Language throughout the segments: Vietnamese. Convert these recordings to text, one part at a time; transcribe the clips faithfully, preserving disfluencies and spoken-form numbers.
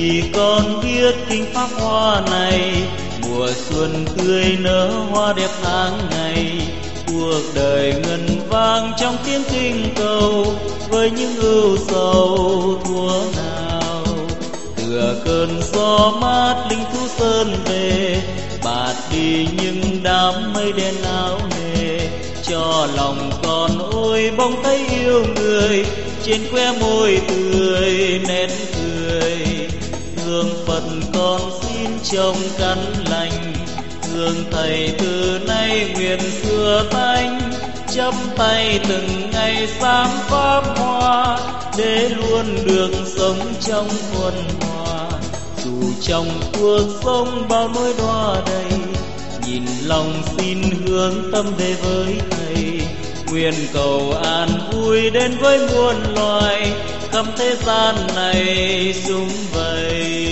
khi con biết kinh pháp hoa này, mùa xuân tươi nở hoa đẹp tháng ngày, cuộc đời ngân vang trong tiếng kinh cầu, với những ưu sầu thua nào. Tựa cơn gió mát linh thú sơn về, bạt đi những đám mây đen áo nề, cho lòng con ôi bỗng thấy yêu người, trên que môi tươi nét cười. Hương Phật con xin trông căn lành, hương Thầy từ nay nguyện xưa tanh, chắp tay từng ngày sáng pháp hoa, để luôn được sống trong thuần hòa. Dù trong cuộc sống bao nỗi đọa đầy, nhìn lòng xin hướng tâm về với Thầy, nguyện cầu an vui đến với muôn loài, khắp thế gian này sum vầy.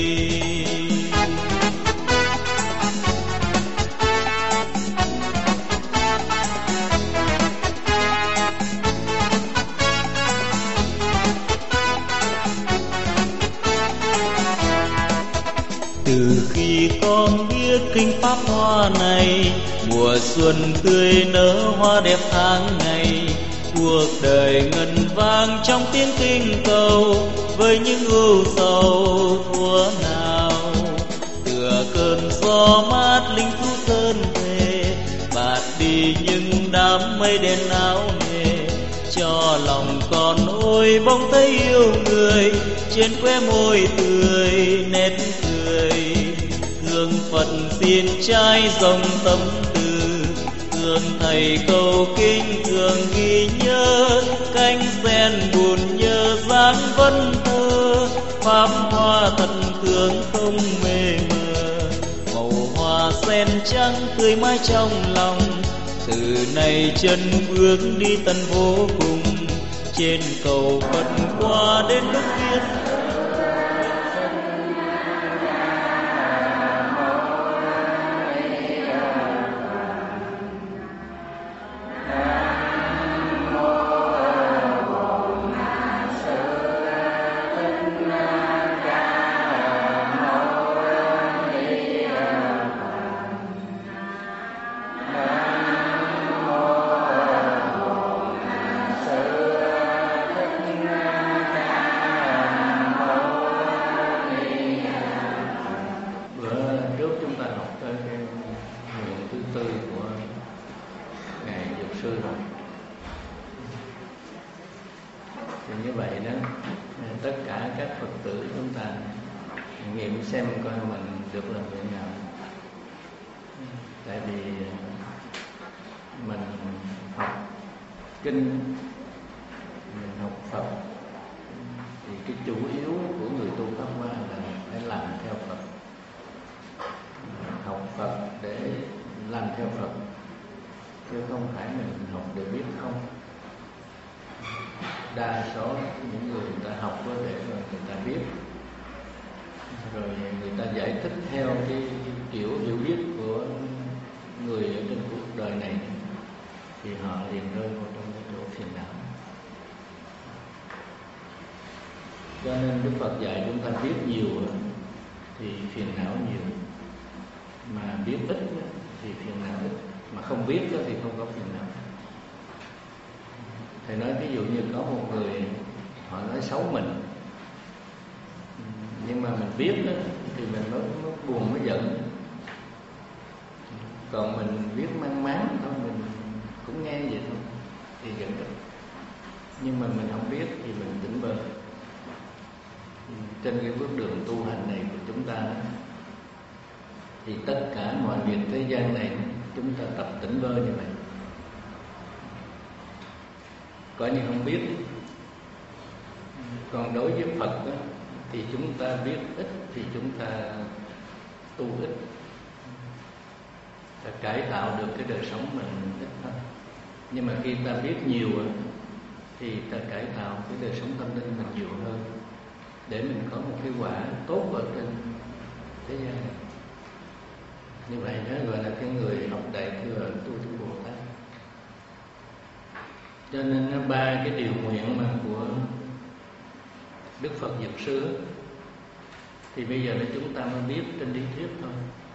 Từ khi con biết kinh pháp hoa này, mùa xuân tươi nở hoa đẹp tháng ngày, cuộc đời ngân vang trong tiếng kinh cầu, với những ưu sầu thua nào. Tựa cơn gió mát linh thú sơn về, bạt đi những đám mây đen áo nề, cho lòng con ôi bỗng thấy yêu người, trên que môi tươi nét cười. Hương Phật xin trai dòng tâm từ, hương Thầy cầu kinh thường ghi nhớ, cánh sen buồn nhớ dáng vân thơ, pháp hoa thật thương không mê mờ. Màu hoa sen trắng tươi mãi trong lòng, từ nay chân bước đi tận vô cùng, trên cầu Phật qua đến lúc yên. Như vậy đó, tất cả các Phật tử chúng ta nghiệm xem coi mình được làm việc nào. Tại vì mình học kinh, mình học Phật, thì cái chủ yếu của người tu Pháp Hoa là phải làm theo Phật. Học Phật để làm theo Phật, chứ không phải mình học để biết không. Đa số những người người ta học có để rồi người ta biết, rồi người ta giải thích theo cái, cái kiểu hiểu biết của người ở trên cuộc đời này, thì họ liền rơi vào trong cái chỗ phiền não. Cho nên Đức Phật dạy chúng ta biết nhiều thì phiền não nhiều, mà biết ít thì phiền não ít, mà không biết thì không có phiền não. Thầy nói ví dụ như có một người họ nói xấu mình, nhưng mà mình biết đó, thì mình mới, mới buồn mới giận. Còn mình biết mang máng thôi, mình cũng nghe vậy thôi thì giận được. Nhưng mà mình không biết thì mình tỉnh bơ. Trên cái bước đường tu hành này của chúng ta, thì tất cả mọi việc thế gian này chúng ta tập tỉnh bơ như vậy. Coi như không biết. Còn đối với Phật đó, thì chúng ta biết ít thì chúng ta tu ít, ta cải tạo được cái đời sống mình ít thôi. Nhưng mà khi ta biết nhiều thì ta cải tạo cái đời sống tâm linh mình nhiều hơn, để mình có một cái quả tốt ở trên thế gian này. Như vậy đó gọi là cái người học Đại Thừa tu tu Bồ Tát. Cho nên ba cái điều nguyện mà của Đức Phật Dược Sư thì bây giờ là chúng ta mới biết trên lý thuyết thôi.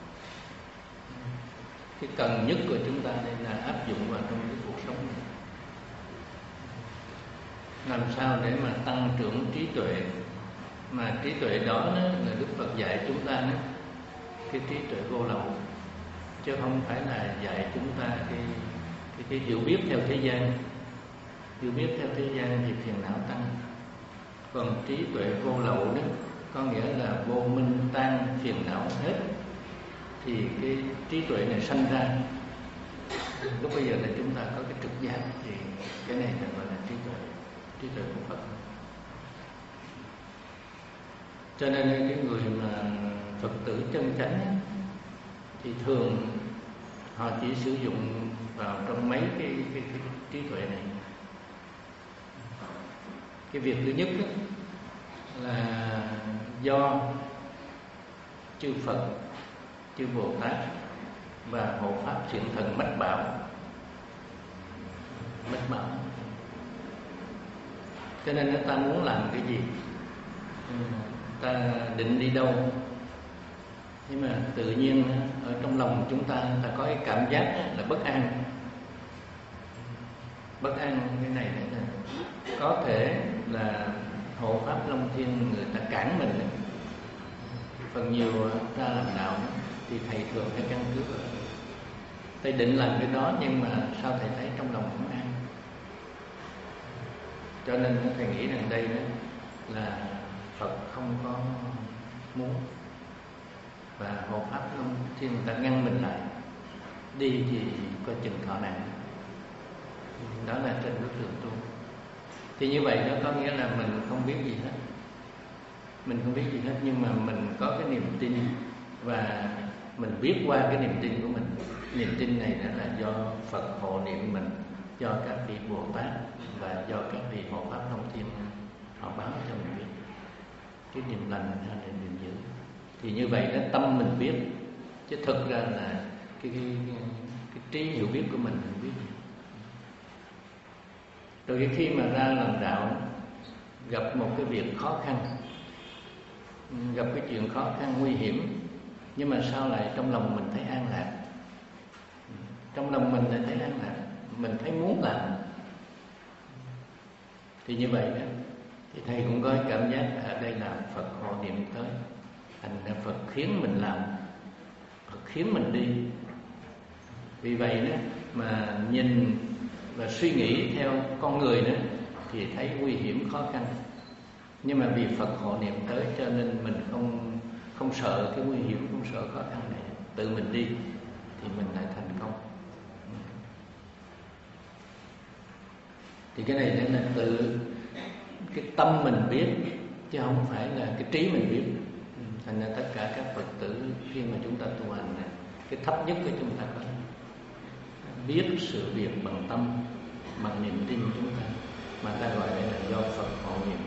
Cái cần nhất của chúng ta đây là áp dụng vào trong cái cuộc sống này. Làm sao để mà tăng trưởng trí tuệ, mà trí tuệ đó, đó là Đức Phật dạy chúng ta đó, cái trí tuệ vô lậu, chứ không phải là dạy chúng ta cái, cái, cái hiểu biết theo thế gian. Hiểu biết theo thế gian thì phiền não tăng. Còn trí tuệ vô lậu đó có nghĩa là vô minh tan phiền não hết, thì cái trí tuệ này sanh ra. Lúc bây giờ là chúng ta có cái trực giác, thì cái này là gọi là trí tuệ, trí tuệ của Phật. Cho nên cái người mà Phật tử chân chánh ấy, thì thường họ chỉ sử dụng vào trong mấy cái, cái, cái trí tuệ này. Cái việc thứ nhất ấy, là do chư Phật, chư Bồ Tát và hộ pháp thiện thần mách bảo. Mách bảo cho nên người ta muốn làm cái gì, ta định đi đâu, nhưng mà tự nhiên ở trong lòng chúng ta ta có cái cảm giác là bất an. Bất an cái này là có thể là hộ pháp Long Thiên người ta cản mình đấy. Phần nhiều ra làm đạo thì thầy thường phải căn cứ vào thầy định làm cái đó, nhưng mà sao thầy thấy trong lòng không an. Cho nên thầy nghĩ rằng đây đó là Phật không có muốn, và hộ pháp Long Thiên người ta ngăn mình lại, đi thì coi chừng thọ nạn. Đó là trên bước đường tu. Thì như vậy nó có nghĩa là mình không biết gì hết, mình không biết gì hết, nhưng mà mình có cái niềm tin, và mình biết qua cái niềm tin của mình. Niềm tin này đó là do Phật hộ niệm mình, do các vị Bồ Tát và do các vị hộ pháp Long Thiên họ báo cho mình biết cái niềm lành hay là niềm dữ. Thì như vậy đó, tâm mình biết, chứ thực ra là cái, cái, cái, cái trí hiểu biết của mình mình biết gì. Rồi khi mà ra làm đạo, gặp một cái việc khó khăn, gặp cái chuyện khó khăn nguy hiểm, nhưng mà sao lại trong lòng mình thấy an lạc, trong lòng mình lại thấy an lạc, mình thấy muốn làm. Thì như vậy đó, thì thầy cũng có cảm giác ở đây là Phật hộ niệm tới, thành ra Phật khiến mình làm, Phật khiến mình đi. Vì vậy đó mà nhìn và suy nghĩ theo con người đó thì thấy nguy hiểm khó khăn, nhưng mà vì Phật hộ niệm tới cho nên mình không không sợ cái nguy hiểm, không sợ khó khăn này, tự mình đi thì mình lại thành công. Thì cái này nên là tự cái tâm mình biết, chứ không phải là cái trí mình biết. Thành ra tất cả các Phật tử khi mà chúng ta tu hành này, cái thấp nhất của chúng ta có biết sự việc bằng tâm, bằng niềm tin chúng ta, mà ta gọi đây là do Phật hộ niệm.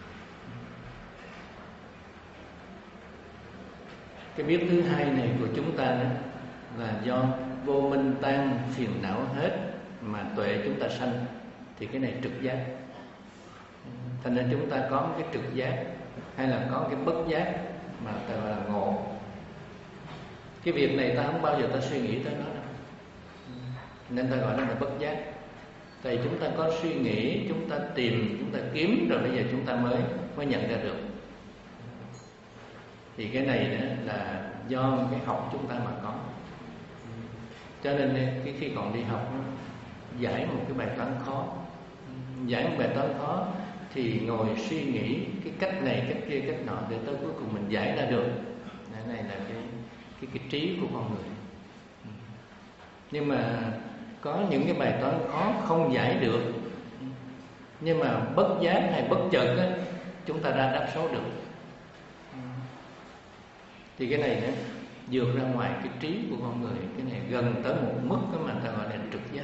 Cái biết thứ hai này của chúng ta đó là do vô minh tan phiền não hết mà tuệ chúng ta sanh, thì cái này trực giác. Thành ra chúng ta có một cái trực giác hay là có cái bất giác mà ta gọi là ngộ. Cái việc này ta không bao giờ ta suy nghĩ tới nó đâu, nên ta gọi nó là bất giác. Tại chúng ta có suy nghĩ, chúng ta tìm, chúng ta kiếm, rồi bây giờ chúng ta mới mới nhận ra được. Thì cái này đó là do cái học chúng ta mà có. Cho nên cái khi còn đi học, giải một cái bài toán khó, giải một bài toán khó thì ngồi suy nghĩ cái cách này, cách kia, cách nọ, để tới cuối cùng mình giải ra được. Cái này là cái cái cái trí của con người. Nhưng mà có những cái bài toán khó không giải được, nhưng mà bất giác hay bất chợt á, chúng ta ra đáp số được. Thì cái này đó vượt ra ngoài cái trí của con người, cái này gần tới một mức đó mà ta gọi là trực giác.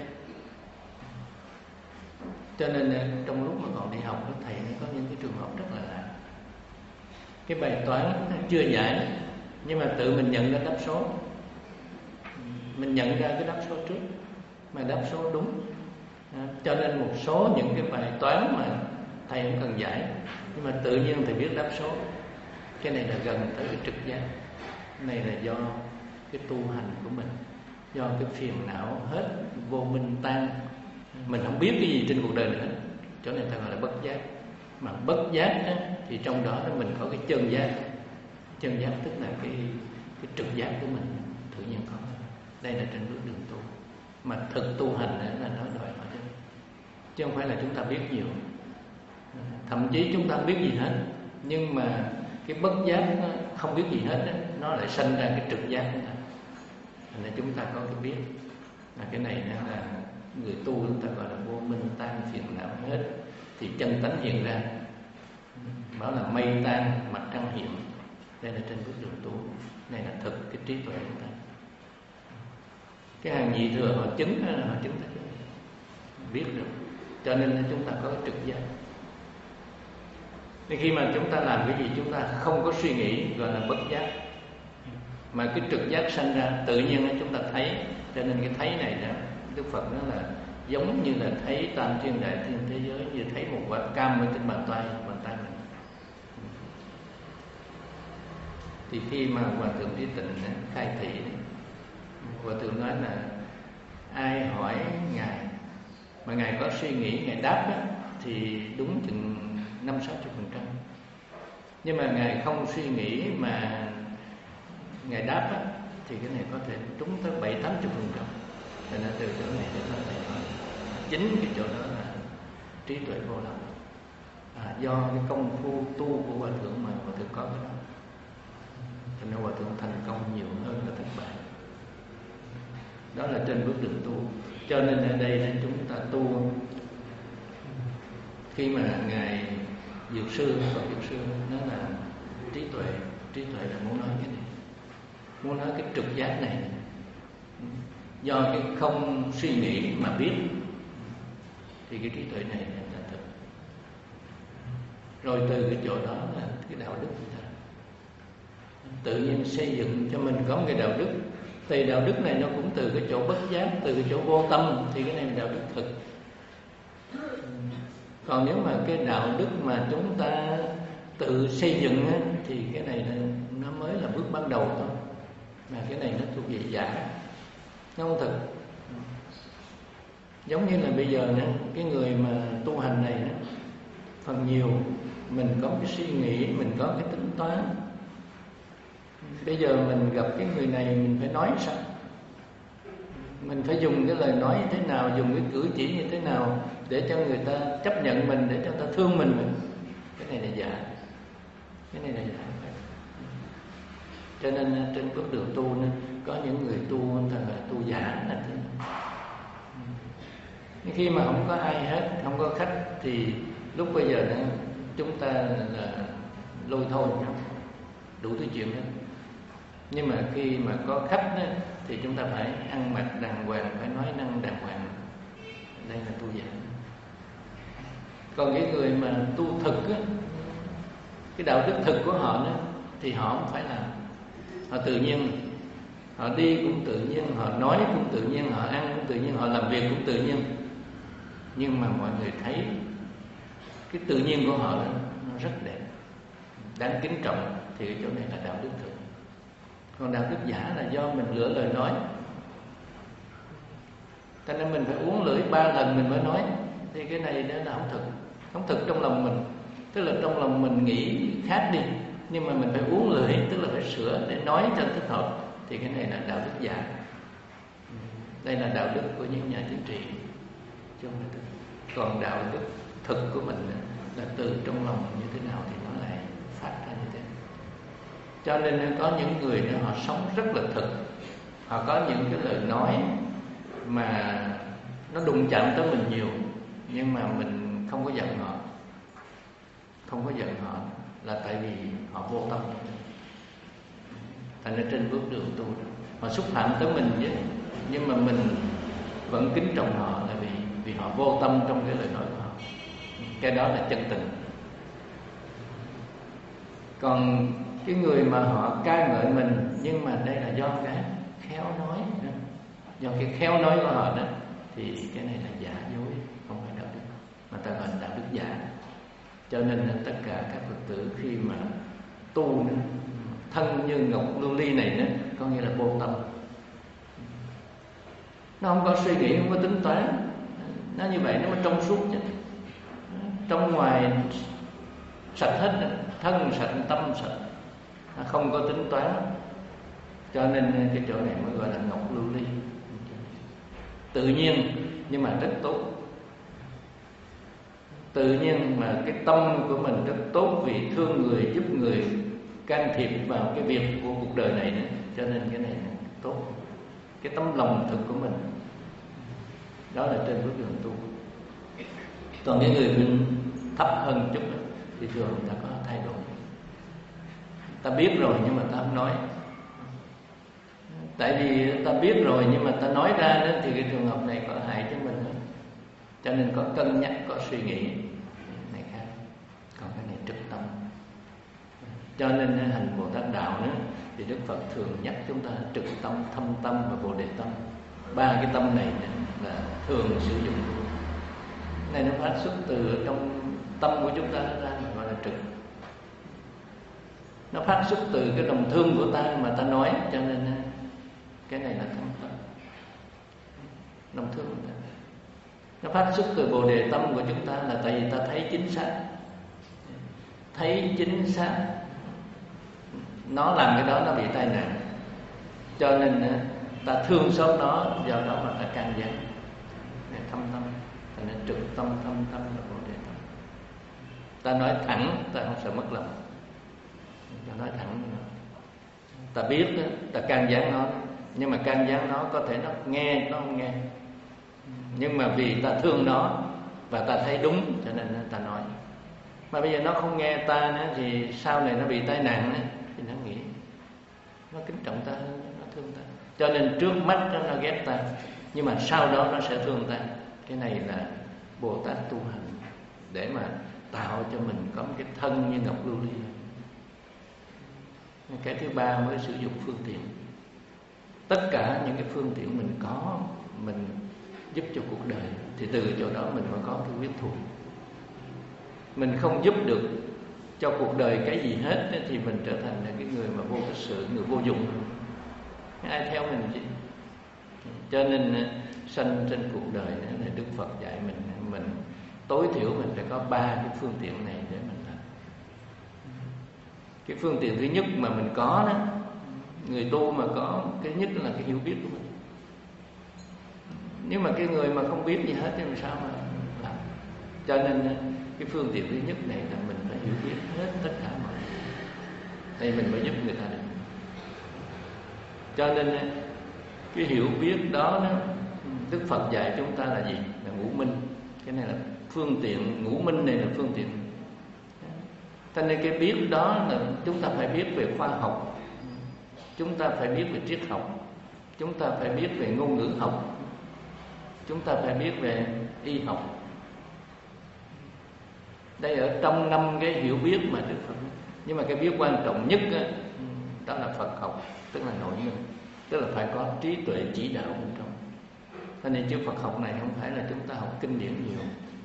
Cho nên trong lúc mà còn đi học đó, thầy có những cái trường hợp rất là lạ. Cái bài toán chưa giải, nhưng mà tự mình nhận ra đáp số, mình nhận ra cái đáp số trước mà đáp số đúng. À, cho nên một số những cái bài toán mà thầy không cần giải, nhưng mà tự nhiên thầy biết đáp số. Cái này là gần tới cái trực giác. Cái này là do cái tu hành của mình, do cái phiền não hết, vô minh tan, mình không biết cái gì trên cuộc đời nữa, cho nên ta gọi là bất giác. Mà bất giác á, thì trong đó mình có cái chân giác. Chân giác tức là cái cái trực giác của mình tự nhiên có. Đây là trên bước đường tu. Mà thực tu hành là nó đòi hỏi đó, chứ không phải là chúng ta biết nhiều. Thậm chí chúng ta không biết gì hết, nhưng mà cái bất giác nó không biết gì hết đó, nó lại sanh ra cái trực giác của ta. Thành ra chúng ta có cái biết là cái này là người tu chúng ta gọi là vô minh tan phiền não hết, thì chân tánh hiện ra. Bảo là mây tan mặt trăng hiện. Đây là trên bước đường tu. Này là thực cái trí tuệ của ta. Cái hàng nhị thừa họ chứng là họ chứng ta biết được, cho nên chúng ta có cái trực giác. Nên khi mà chúng ta làm cái gì chúng ta không có suy nghĩ gọi là bất giác, mà cái trực giác sanh ra tự nhiên chúng ta thấy. Cho nên cái thấy này đó, Đức Phật nói là giống như là thấy tam thiên đại thiên thế giới, như thấy một quả cam ở trên bàn tay bàn tay mình. Thì khi mà Hòa Thượng Trí Tịnh khai thị, Hòa Thượng nói là ai hỏi Ngài mà Ngài có suy nghĩ, Ngài đáp đó, thì đúng chừng năm sáu chục phần trăm. Nhưng mà Ngài không suy nghĩ mà Ngài đáp đó, thì cái này có thể trúng tới bảy tám chục phần trăm. Cho nên từ chỗ này chúng ta phải nói chính cái chỗ đó là trí tuệ vô lậu, à, do cái công phu tu của Hòa Thượng mà Hòa Thượng có cái đó. Cho nên Hòa Thượng thành công nhiều hơn là thất bại. Đó là trên bước đường tu. Cho nên ở đây là chúng ta tu. Khi mà Ngài Dược Sư, Phật Dược Sư nói là trí tuệ, trí tuệ là muốn nói cái này, muốn nói cái trực giác này, do cái không suy nghĩ mà biết, thì cái trí tuệ này là thật. Rồi từ cái chỗ đó là cái đạo đức của ta tự nhiên xây dựng cho mình có một cái đạo đức. Thì đạo đức này nó cũng từ cái chỗ bất giác, từ cái chỗ vô tâm, thì cái này là đạo đức thực. Còn nếu mà cái đạo đức mà chúng ta tự xây dựng á, thì cái này là, nó mới là bước ban đầu thôi. Mà cái này nó thuộc về giả, nó không thực. Giống như là bây giờ nữa, cái người mà tu hành này đó, phần nhiều mình có cái suy nghĩ, mình có cái tính toán. Bây giờ mình gặp cái người này mình phải nói sao? Mình phải dùng cái lời nói như thế nào, dùng cái cử chỉ như thế nào để cho người ta chấp nhận mình, để cho người ta thương mình. Cái này là giả. Cái này là giả. Cho nên trên bước đường tu nên có những người tu người ta là tu giả là thế. Khi mà không có ai hết, không có khách, thì lúc bây giờ đó, chúng ta là lôi thôi, đủ thứ chuyện hết. Nhưng mà khi mà có khách đó, thì chúng ta phải ăn mặc đàng hoàng, phải nói năng đàng hoàng. Đây là tu giả. Còn cái người mà tu thực á, cái đạo đức thực của họ đó, thì họ không phải làm. Họ tự nhiên, họ đi cũng tự nhiên, họ nói cũng tự nhiên, họ ăn cũng tự nhiên, họ làm việc cũng tự nhiên. Nhưng mà mọi người thấy cái tự nhiên của họ đó, nó rất đẹp, đáng kính trọng. Thì cái chỗ này là đạo đức thực. Còn đạo đức giả là do mình lựa lời nói. Cho nên mình phải uống lưỡi ba lần mình mới nói. Thì cái này đó là không thực. Không thực trong lòng mình. Tức là trong lòng mình nghĩ khác đi, nhưng mà mình phải uống lưỡi, tức là phải sửa để nói cho thích hợp. Thì cái này là đạo đức giả. Đây là đạo đức của những nhà chính trị. Còn đạo đức thực của mình là từ trong lòng như thế nào thì nó lại phát ra như thế. Cho nên có những người đó họ sống rất là thực. Họ có những cái lời nói mà nó đụng chạm tới mình nhiều, nhưng mà mình không có giận họ. Không có giận họ là tại vì họ vô tâm. Thành ra trên bước đường tu họ xúc phạm tới mình chứ, nhưng mà mình vẫn kính trọng họ là vì vì họ vô tâm trong cái lời nói của họ. Cái đó là chân tình. Còn cái người mà họ ca ngợi mình, nhưng mà đây là do cái khéo nói, do cái khéo nói của họ đó, thì cái này là giả dối, không phải đạo đức, mà ta gọi là đạo đức giả. Cho nên là tất cả các Phật tử khi mà tu nữa. Thân như ngọc lưu ly này nữa có nghĩa là vô tâm, nó không có suy nghĩ, không có tính toán. Nó như vậy nó mới trong suốt chứ. Trong ngoài sạch hết, thân sạch, tâm sạch, nó không có tính toán. Cho nên cái chỗ này mới gọi là ngọc lưu ly. Tự nhiên nhưng mà rất tốt. Tự nhiên mà cái tâm của mình rất tốt, vì thương người, giúp người, can thiệp vào cái việc của cuộc đời này nữa. Cho nên cái này tốt. Cái tấm lòng thực của mình, đó là trên bước đường tu. Còn cái người mình thấp hơn chút thì thường người ta có thay đổi. Ta biết rồi nhưng mà ta không nói. Tại vì ta biết rồi nhưng mà ta nói ra đó, thì cái trường hợp này có hại cho mình hơn. Cho nên có cân nhắc, có suy nghĩ này khác. Còn cái này trực tâm. Cho nên hành Bồ Tát đạo nữa thì Đức Phật thường nhắc chúng ta trực tâm, thâm tâm và Bồ Đề tâm. Ba cái tâm này là thường sử dụng. Cái này nó phát xuất từ trong tâm của chúng ta ra, gọi là trực. Nó phát xuất từ cái lòng thương của ta mà ta nói, cho nên cái này là thâm tâm, lòng thương của ta. Nó phát xuất từ Bồ Đề tâm của chúng ta là tại vì ta thấy chính xác, thấy chính xác nó làm cái đó nó bị tai nạn, cho nên ta thương xót nó, do đó mà ta can gián. Thâm tâm, thành nên trực tâm, thâm tâm là Bồ Đề tâm. Ta nói thẳng, ta không sợ mất lòng. Ta nói thẳng, ta biết đó, ta can gián nó, nhưng mà can gián nó có thể nó nghe, nó không nghe. Nhưng mà vì ta thương nó và ta thấy đúng, cho nên ta nói. Mà bây giờ nó không nghe ta nữa, thì sau này nó bị tai nạn nữa, thì nó nghĩ nó kính trọng ta, nó thương ta. Cho nên trước mắt nó, nó ghét ta, nhưng mà sau đó nó sẽ thương ta. Cái này là Bồ Tát tu hành để mà tạo cho mình có một cái thân như ngọc lưu ly. Cái thứ ba mới sử dụng phương tiện. Tất cả những cái phương tiện mình có, mình giúp cho cuộc đời, thì từ chỗ đó mình mới có cái quyết thuộc. Mình không giúp được cho cuộc đời cái gì hết thì mình trở thành là cái người mà vô cái sự, người vô dụng. Ai theo mình chứ? Cho nên sanh trên cuộc đời này là Đức Phật dạy mình, mình tối thiểu mình phải có ba cái phương tiện này để mình làm. Cái phương tiện thứ nhất mà mình có đó, người tu mà có cái nhất là cái hiểu biết của mình. Nếu mà cái người mà không biết gì hết thì làm sao mà làm? Cho nên cái phương tiện thứ nhất này là mình phải hiểu biết hết tất cả mọi người, thì mình mới giúp người ta được. Cho nên cái hiểu biết đó, đó Đức Phật dạy chúng ta là gì? Là ngũ minh. Cái này là phương tiện, ngũ minh này là phương tiện. Cho nên cái biết đó là chúng ta phải biết về khoa học, chúng ta phải biết về triết học, chúng ta phải biết về ngôn ngữ học, chúng ta phải biết về y học. Đây ở trong năm cái hiểu biết mà Đức Phật. Nhưng mà cái biết quan trọng nhất đó, đó là Phật học, tức là nội minh, tức là phải có trí tuệ chỉ đạo bên trong. Cho nên chữ Phật học này không phải là chúng ta học kinh điển nhiều,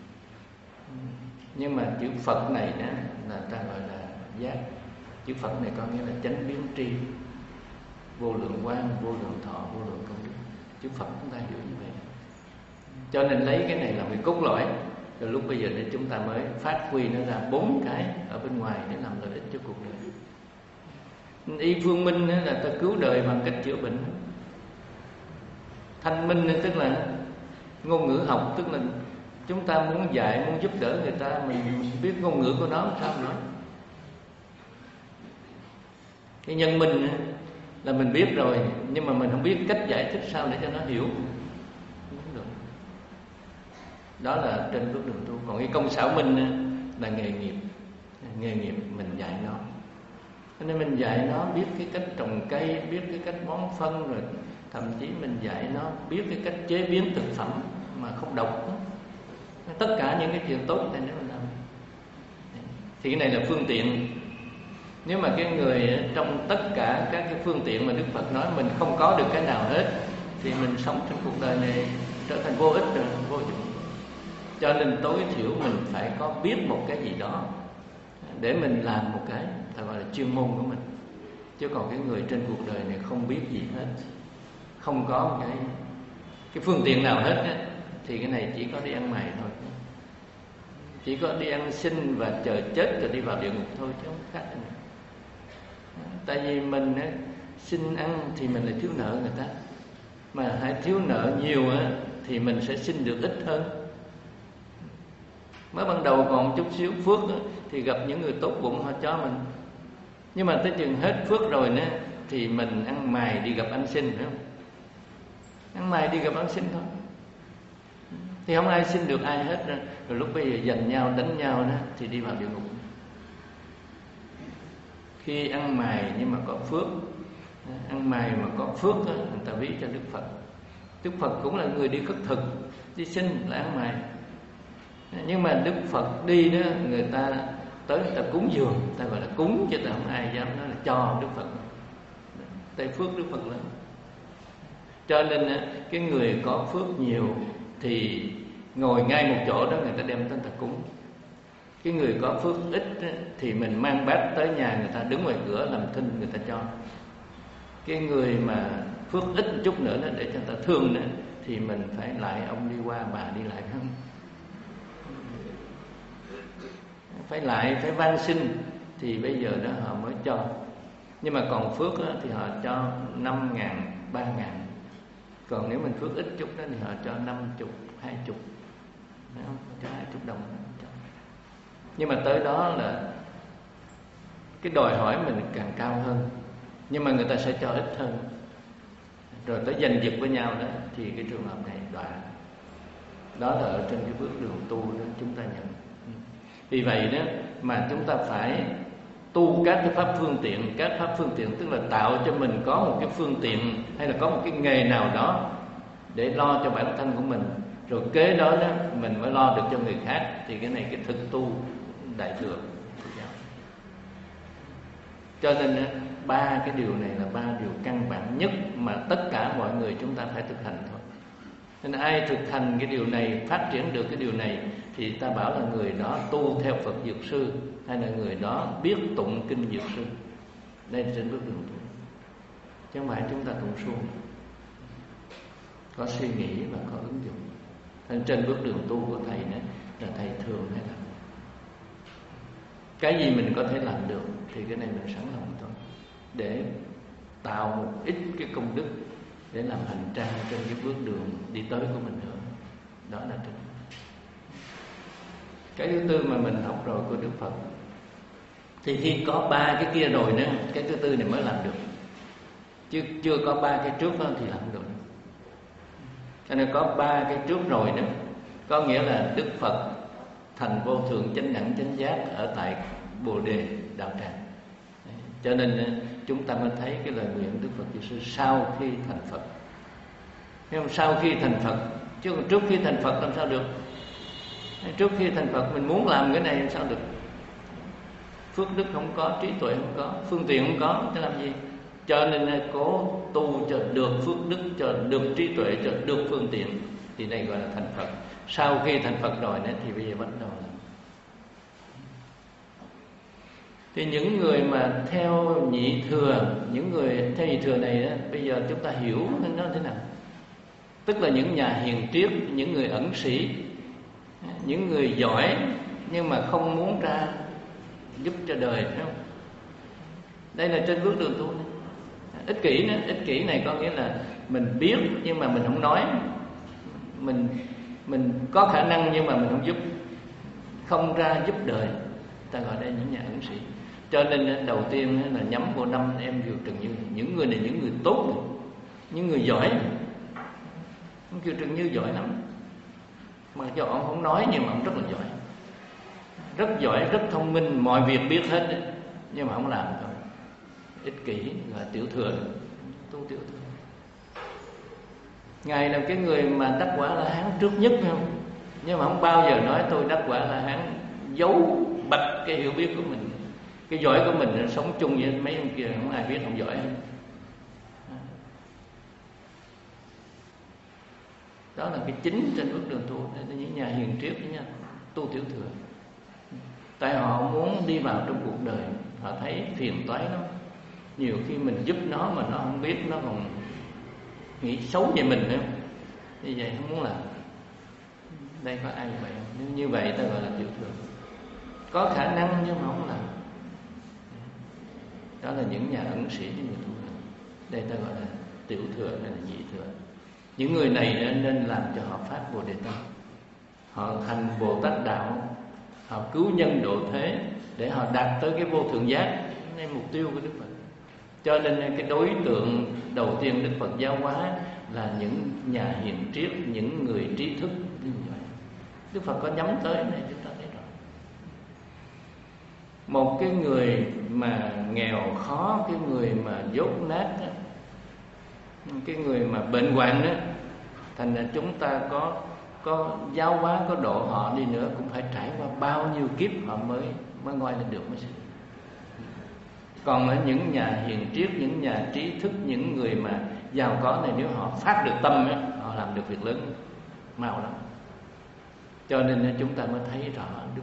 nhưng mà chữ Phật này đó là ta gọi là giác. Chữ Phật này có nghĩa là chánh biến tri, vô lượng quang, vô lượng thọ, vô lượng công đức. Chữ Phật chúng ta hiểu như vậy. Cho nên lấy cái này là cái cốt lõi. Rồi lúc bây giờ để chúng ta mới phát huy nó ra bốn cái ở bên ngoài để làm lợi ích cho cuộc đời. Y phương minh là ta cứu đời bằng cách chữa bệnh. Thanh minh tức là ngôn ngữ học, tức là chúng ta muốn dạy, muốn giúp đỡ người ta, mình biết ngôn ngữ của nó sao nữa. Cái nhân minh là mình biết rồi, nhưng mà mình không biết cách giải thích sao để cho nó hiểu. Đó là trên bước đường tu. Còn cái công xảo minh là nghề nghiệp. Nghề nghiệp mình dạy nó. Cho nên mình dạy nó biết cái cách trồng cây, biết cái cách bón phân, rồi thậm chí mình dạy nó biết cái cách chế biến thực phẩm mà không độc. Tất cả những cái chuyện tốt này nếu mình làm. Thì cái này là phương tiện. Nếu mà cái người trong tất cả các cái phương tiện mà Đức Phật nói mình không có được cái nào hết, thì mình sống trong cuộc đời này trở thành vô ích rồi, vô dụng. Cho nên tối thiểu mình phải có biết một cái gì đó để mình làm một cái ta gọi là chuyên môn của mình. Chứ còn cái người trên cuộc đời này không biết gì hết, không có cái cái phương tiện nào hết á, thì cái này chỉ có đi ăn mày thôi, chỉ có đi ăn xin và chờ chết rồi đi vào địa ngục thôi, chứ không khác gì. Tại vì mình á, xin ăn thì mình lại thiếu nợ người ta, mà hãy thiếu nợ nhiều á, thì mình sẽ xin được ít hơn. Mới ban đầu còn chút xíu phước á, thì gặp những người tốt bụng họ cho mình, nhưng mà tới chừng hết phước rồi nữa thì mình ăn mày đi gặp ăn xin, phải không? Ăn mày đi gặp ăn xin thôi, thì không ai xin được ai hết. Rồi, rồi lúc bây giờ giành nhau đánh nhau đó thì đi vào địa ngục. Khi ăn mày nhưng mà có phước, ăn mày mà có phước đó, người ta ví cho Đức Phật. Đức Phật cũng là người đi khất thực, đi xin là ăn mày. Nhưng mà Đức Phật đi đó, người ta tới người ta cúng dường, người ta gọi là cúng, chứ ta không ai dám nói là cho Đức Phật. Tại phước Đức Phật lớn. Cho nên cái người có phước nhiều thì ngồi ngay một chỗ đó người ta đem tới người ta cúng. Cái người có phước ít thì mình mang bát tới nhà người ta, đứng ngoài cửa làm thinh người ta cho. Cái người mà phước ít một chút nữa đó, để cho người ta thương nữa, thì mình phải lại ông đi qua bà đi lại không? Phải lại, phải van xin thì bây giờ đó họ mới cho. Nhưng mà còn phước đó, thì họ cho năm ngàn, ba ngàn. Còn nếu mình phước ít chút đó thì họ cho năm chục, hai chục, cho hai chục đồng. Nhưng mà tới đó là cái đòi hỏi mình càng cao hơn, nhưng mà người ta sẽ cho ít hơn. Rồi tới giành giật với nhau đó thì cái trường hợp này đọa. Đó là ở trên cái bước đường tu đó chúng ta nhận. Vì vậy đó mà chúng ta phải tu các cái pháp phương tiện. Các pháp phương tiện tức là tạo cho mình có một cái phương tiện hay là có một cái nghề nào đó để lo cho bản thân của mình, rồi kế đó đó mình mới lo được cho người khác. Thì cái này cái thực tu đại thừa. Cho nên ba cái điều này là ba điều căn bản nhất mà tất cả mọi người chúng ta phải thực hành thôi. Nên ai thực hành cái điều này, phát triển được cái điều này, thì ta bảo là người đó tu theo Phật Dược Sư, hay là người đó biết tụng kinh Dược Sư. Đây là trên bước đường tu, chứ không phải chúng ta tụng suông, có suy nghĩ và có ứng dụng. Nên trên bước đường tu của thầy này là thầy thường hay là cái gì mình có thể làm được thì cái này mình sẵn lòng thôi, để tạo một ít cái công đức để làm hành trang trên cái bước đường đi tới của mình nữa. Đó là trên. Cái thứ tư mà mình học rồi của Đức Phật, thì khi có ba cái kia rồi nữa, cái thứ tư này mới làm được. Chứ chưa có ba cái trước đó thì làm được. Cho nên có ba cái trước rồi nữa, có nghĩa là Đức Phật thành vô thượng chánh đẳng chánh giác ở tại Bồ Đề đạo tràng. Cho nên chúng ta mới thấy cái lời nguyện Đức Phật Dược Sư sau khi thành Phật. Nhưng mà sau khi thành Phật, chứ còn trước khi thành Phật làm sao được? Trước khi thành Phật mình muốn làm cái này làm sao được? Phước đức không có, trí tuệ không có, phương tiện không có, thế làm gì? Cho nên cố tu cho được phước đức, cho được trí tuệ, cho được phương tiện, thì đây gọi là thành Phật. Sau khi thành Phật rồi đó, thì bây giờ bắt đầu là thì những người mà theo nhị thừa, những người theo nhị thừa này đó, bây giờ chúng ta hiểu nó thế nào? Tức là những nhà hiền triết, những người ẩn sĩ, những người giỏi nhưng mà không muốn ra giúp cho đời, phải không? Đây là trên bước đường tu. Ích kỷ nữa, ích kỷ này có nghĩa là mình biết nhưng mà mình không nói, mình mình có khả năng nhưng mà mình không giúp, không ra giúp đời, ta gọi đây những nhà ẩn sĩ. Cho nên đầu tiên là nhắm vào năm em Kiều Trần Như, những người này những người tốt này, những người giỏi. Kiều Trần Như giỏi lắm, mà cho ông không nói nhưng mà ông rất là giỏi, rất giỏi, rất thông minh, mọi việc biết hết đấy, nhưng mà không làm thôi. Ích kỷ là tiểu thừa, tu tiểu thừa. Ngài là cái người mà đắc quả La Hán trước nhất, không? Nhưng mà không bao giờ nói tôi đắc quả La Hán, giấu bạch cái hiểu biết của mình, cái giỏi của mình. Sống chung với mấy ông kia không ai biết ông giỏi hết. Đó là cái chính trên bước đường tu. Đây là những nhà hiền triết nha, tu tiểu thừa. Tại họ muốn đi vào trong cuộc đời họ thấy phiền toái lắm. Nhiều khi mình giúp nó mà nó không biết, nó còn nghĩ xấu về mình nữa, như vậy không muốn làm. Đây có ai như vậy không? Nếu như vậy ta gọi là tiểu thừa. Có khả năng nhưng mà không làm. Đó là những nhà ẩn sĩ, những người tu hành. Đây ta gọi là tiểu thừa, đây là nhị thừa. Những người này nên làm cho họ phát Bồ Đề Tâm, họ thành Bồ Tát đạo, họ cứu nhân độ thế để họ đạt tới cái vô thượng giác. Đây là mục tiêu của Đức Phật. Cho nên cái đối tượng đầu tiên Đức Phật giáo hóa là những nhà hiền triết, những người trí thức như vậy. Đức Phật có nhắm tới này, chúng ta thấy rõ. Một cái người mà nghèo khó, cái người mà dốt nát, cái người mà bệnh hoạn đó, thành ra chúng ta có có giáo hóa, có độ họ đi nữa cũng phải trải qua bao nhiêu kiếp họ mới mới ngoi lên được mới sinh. Còn ở những nhà hiền triết, những nhà trí thức, những người mà giàu có này, nếu họ phát được tâm ấy, họ làm được việc lớn mau lắm. Cho nên chúng ta mới thấy rõ Đức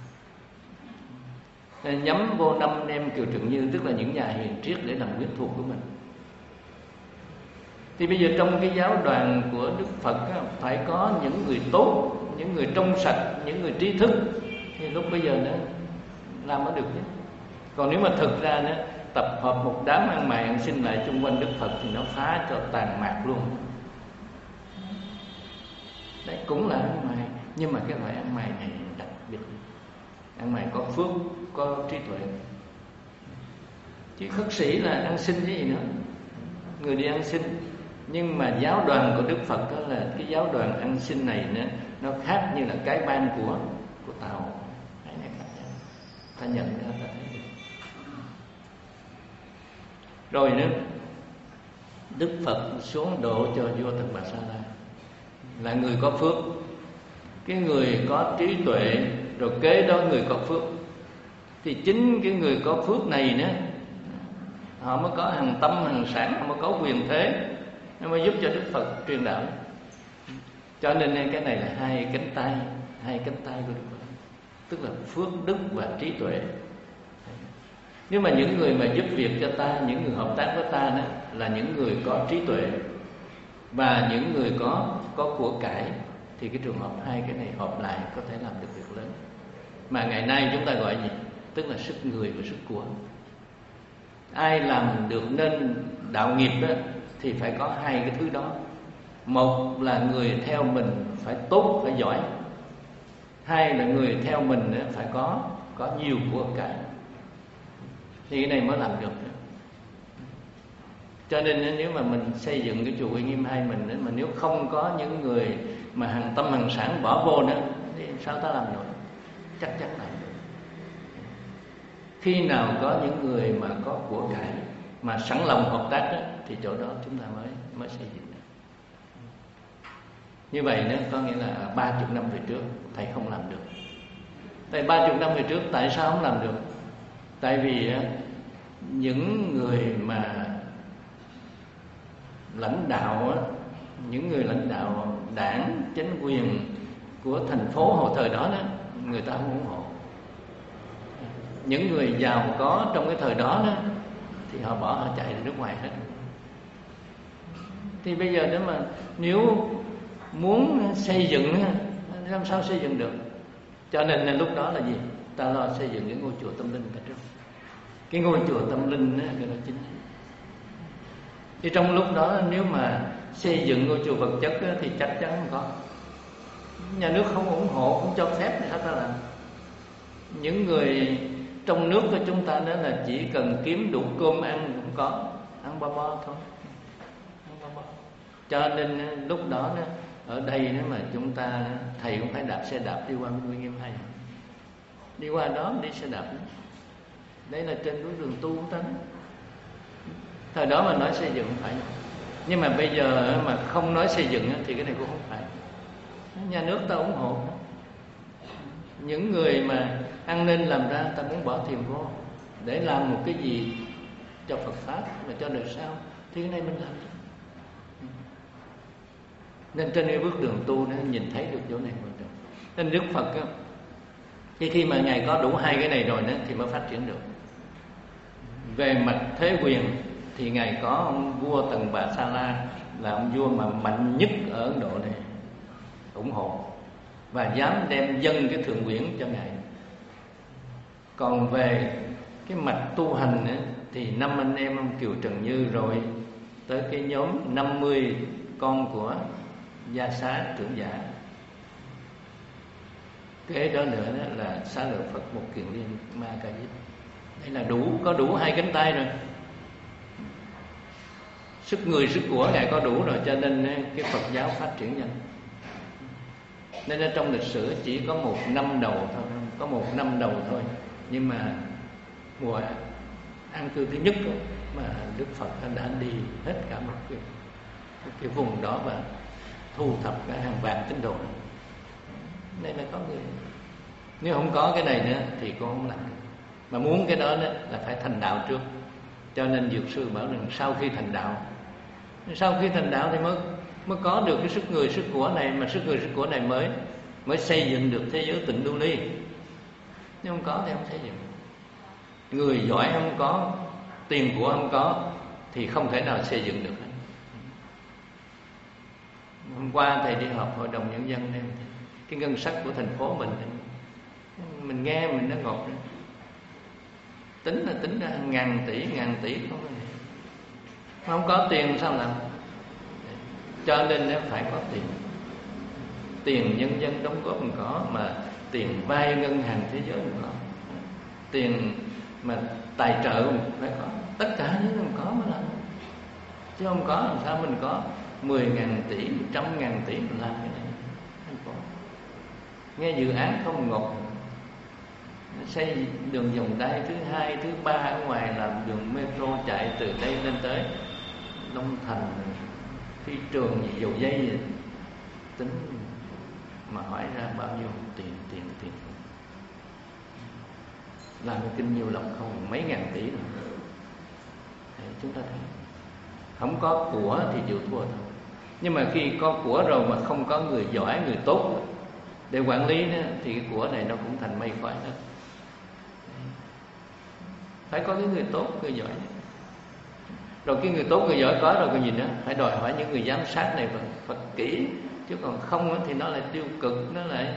Phật nhắm vô năm anh em Kiều Trừng Như, tức là những nhà hiền triết để làm quyến thuộc của mình. Thì bây giờ trong cái giáo đoàn của Đức Phật á, phải có những người tốt, những người trong sạch, những người trí thức, thì lúc bây giờ nó làm mới được chứ. Còn nếu mà thực ra nó tập hợp một đám ăn mày ăn xin lại chung quanh Đức Phật thì nó phá cho tàn mạc luôn. Đấy cũng là ăn mày, nhưng mà cái loại ăn mày này đặc biệt. Ăn mày có phước, có trí tuệ. Chứ khất sĩ là ăn xin cái gì nữa, người đi ăn xin. Nhưng mà giáo đoàn của Đức Phật đó là cái giáo đoàn ăn xin này nữa, nó khác như là cái ban của của Tàu. Cái này khác nhau. Ta nhận ra ta thấy được. Rồi nữa, Đức Phật xuống độ cho vua Thần Bà Sa La là người có phước. Cái người có trí tuệ, rồi kế đó người có phước. Thì chính cái người có phước này nữa, họ mới có hằng tâm hằng sản, họ mới có quyền thế, nó mới giúp cho Đức Phật truyền đạo. Cho nên cái này là hai cánh tay, hai cánh tay của Đức Phật, tức là phước đức và trí tuệ. Nhưng mà những người mà giúp việc cho ta, những người hợp tác với ta đó là những người có trí tuệ và những người có có của cải, thì cái trường hợp hai cái này hợp lại có thể làm được việc lớn. Mà ngày nay chúng ta gọi gì? Tức là sức người và sức của. Ai làm được nên đạo nghiệp đó, thì phải có hai cái thứ đó. Một là người theo mình phải tốt, phải giỏi. Hai là người theo mình phải có có nhiều của cải. Thì cái này mới làm được. Cho nên nếu mà mình xây dựng cái chùa Uy Nghiêm hai mình, mà nếu không có những người mà hằng tâm hằng sản bỏ vô nữa thì sao ta làm nổi? Chắc chắn làm được. Khi nào có những người mà có của cải mà sẵn lòng hợp tác đó, thì chỗ đó chúng ta mới mới xây dựng được. Như vậy nữa có nghĩa là ba chục năm về trước thầy không làm được. Tại ba chục năm về trước tại sao không làm được? Tại vì những người mà lãnh đạo, những người lãnh đạo đảng, chính quyền của thành phố hồi thời đó, đó người ta không ủng hộ. Những người giàu có trong cái thời đó, đó thì họ bỏ, họ chạy ra nước ngoài hết. Thì bây giờ nếu mà nếu muốn xây dựng làm sao xây dựng được? Cho nên là lúc đó là gì? Ta lo xây dựng cái ngôi chùa tâm linh ta trước. Cái ngôi chùa tâm linh đó, cái đó chính. Thì trong lúc đó nếu mà xây dựng ngôi chùa vật chất đó, thì chắc chắn không có. Nhà nước không ủng hộ, không cho phép thì ta làm. Những người trong nước của chúng ta đó là chỉ cần kiếm đủ cơm ăn cũng có, ăn bo bo thôi, ăn bo bo. Cho nên lúc đó, đó ở đây nếu mà chúng ta thầy cũng phải đạp xe đạp đi qua Uy Nghiêm hai, đi qua đó đi xe đạp đó. Đây là trên núi đường tu của ta. Thời đó mà nói xây dựng không phải, nhưng mà bây giờ mà không nói xây dựng thì cái này cũng không phải. Nhà nước ta ủng hộ. Những người mà ăn nên làm ra, ta muốn bỏ tiền vô để làm một cái gì cho Phật pháp và cho đời sau, thì cái này mình làm. Nên trên cái bước đường tu nó nhìn thấy được chỗ này mình được. Nên Đức Phật á, khi khi mà ngài có đủ hai cái này rồi đó thì mới phát triển được. về mặt thế quyền thì ngài có ông vua Tần Bà Sa La, là ông vua mà mạnh nhất ở Ấn Độ này, ủng hộ và dám đem dâng cái thượng quyển cho ngài. Còn về cái mặt tu hành ấy, thì năm anh em ông Kiều Trần Như rồi tới cái nhóm năm mươi con của Gia Xá trưởng giả. Kế đó nữa đó là Xá Lợi Phật Một Kiền Liên Ma Ca Diếp. Đây là đủ, có đủ hai cánh tay rồi. Sức người sức của ngài có đủ rồi, cho nên cái Phật giáo phát triển nhanh. Nên ở trong lịch sử chỉ có một năm đầu thôi, có một năm đầu thôi, nhưng mà mùa an cư thứ nhất đó, mà Đức Phật đã đi hết cả một cái, cái vùng đó và thu thập cả hàng vạn tín đồ. Nên là có người, nếu không có cái này nữa thì con không làm được. Mà muốn cái đó, đó là phải thành đạo trước. Cho nên Dược Sư bảo rằng sau khi thành đạo, sau khi thành đạo thì mới mới có được cái sức người sức của này, mà sức người sức của này mới mới xây dựng được thế giới tịnh lưu ly. Nếu không có thì không xây dựng. Người giỏi không có, tiền của không có thì không thể nào xây dựng được. Hôm qua thầy đi họp hội đồng nhân dân này, cái ngân sách của thành phố mình mình nghe mình đã ngột rồi. Tính là tính ra ngàn tỷ ngàn tỷ không, không có tiền sao làm. Cho nên phải có tiền. Tiền nhân dân đóng góp mình có, mà tiền vay ngân hàng thế giới mình có, tiền mà tài trợ mình phải có. Tất cả những mình có mới làm. Chứ không có làm sao mình có mười ngàn tỷ, trăm ngàn tỷ mình làm cái này. Không có. Nghe dự án không ngột, xây đường vòng đai thứ hai, thứ ba ở ngoài, làm đường metro chạy từ đây lên tới Long Thành, phi trường gì, dầu dây gì. Tính mà hỏi ra bao nhiêu tiền, tiền, tiền. Làm cái kinh nhiều lộc không, mấy ngàn tỷ rồi. Thì chúng ta thấy không có của thì chịu thua thôi. Nhưng mà khi có của rồi mà không có người giỏi, người tốt để quản lý đó, thì cái của này nó cũng thành mây khói đó. Phải có cái người tốt, người giỏi. Rồi cái người tốt, người giỏi có rồi còn gì nữa. Phải đòi hỏi những người giám sát này phải, phải kỹ. Chứ còn không thì nó lại tiêu cực, nó lại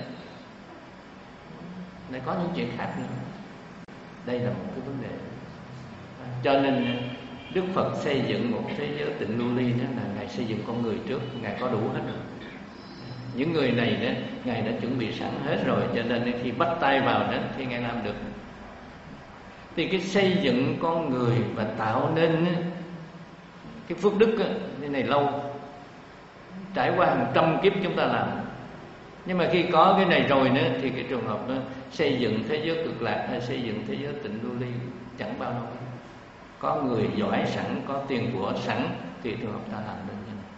lại có những chuyện khác nữa. Đây là một cái vấn đề. Cho nên Đức Phật xây dựng một thế giới tịnh lưu ly đó là Ngài xây dựng con người trước, Ngài có đủ hết rồi. Những người này đó, Ngài đã chuẩn bị sẵn hết rồi, cho nên khi bắt tay vào đó thì Ngài làm được. Thì cái xây dựng con người và tạo nên cái phước đức đó, cái này lâu, trải qua hàng trăm kiếp chúng ta làm. Nhưng mà khi có cái này rồi nữa thì cái trường hợp đó xây dựng thế giới cực lạc hay xây dựng thế giới tịnh lưu ly chẳng bao lâu. Có người giỏi sẵn, có tiền của sẵn thì trường hợp ta làm được như này.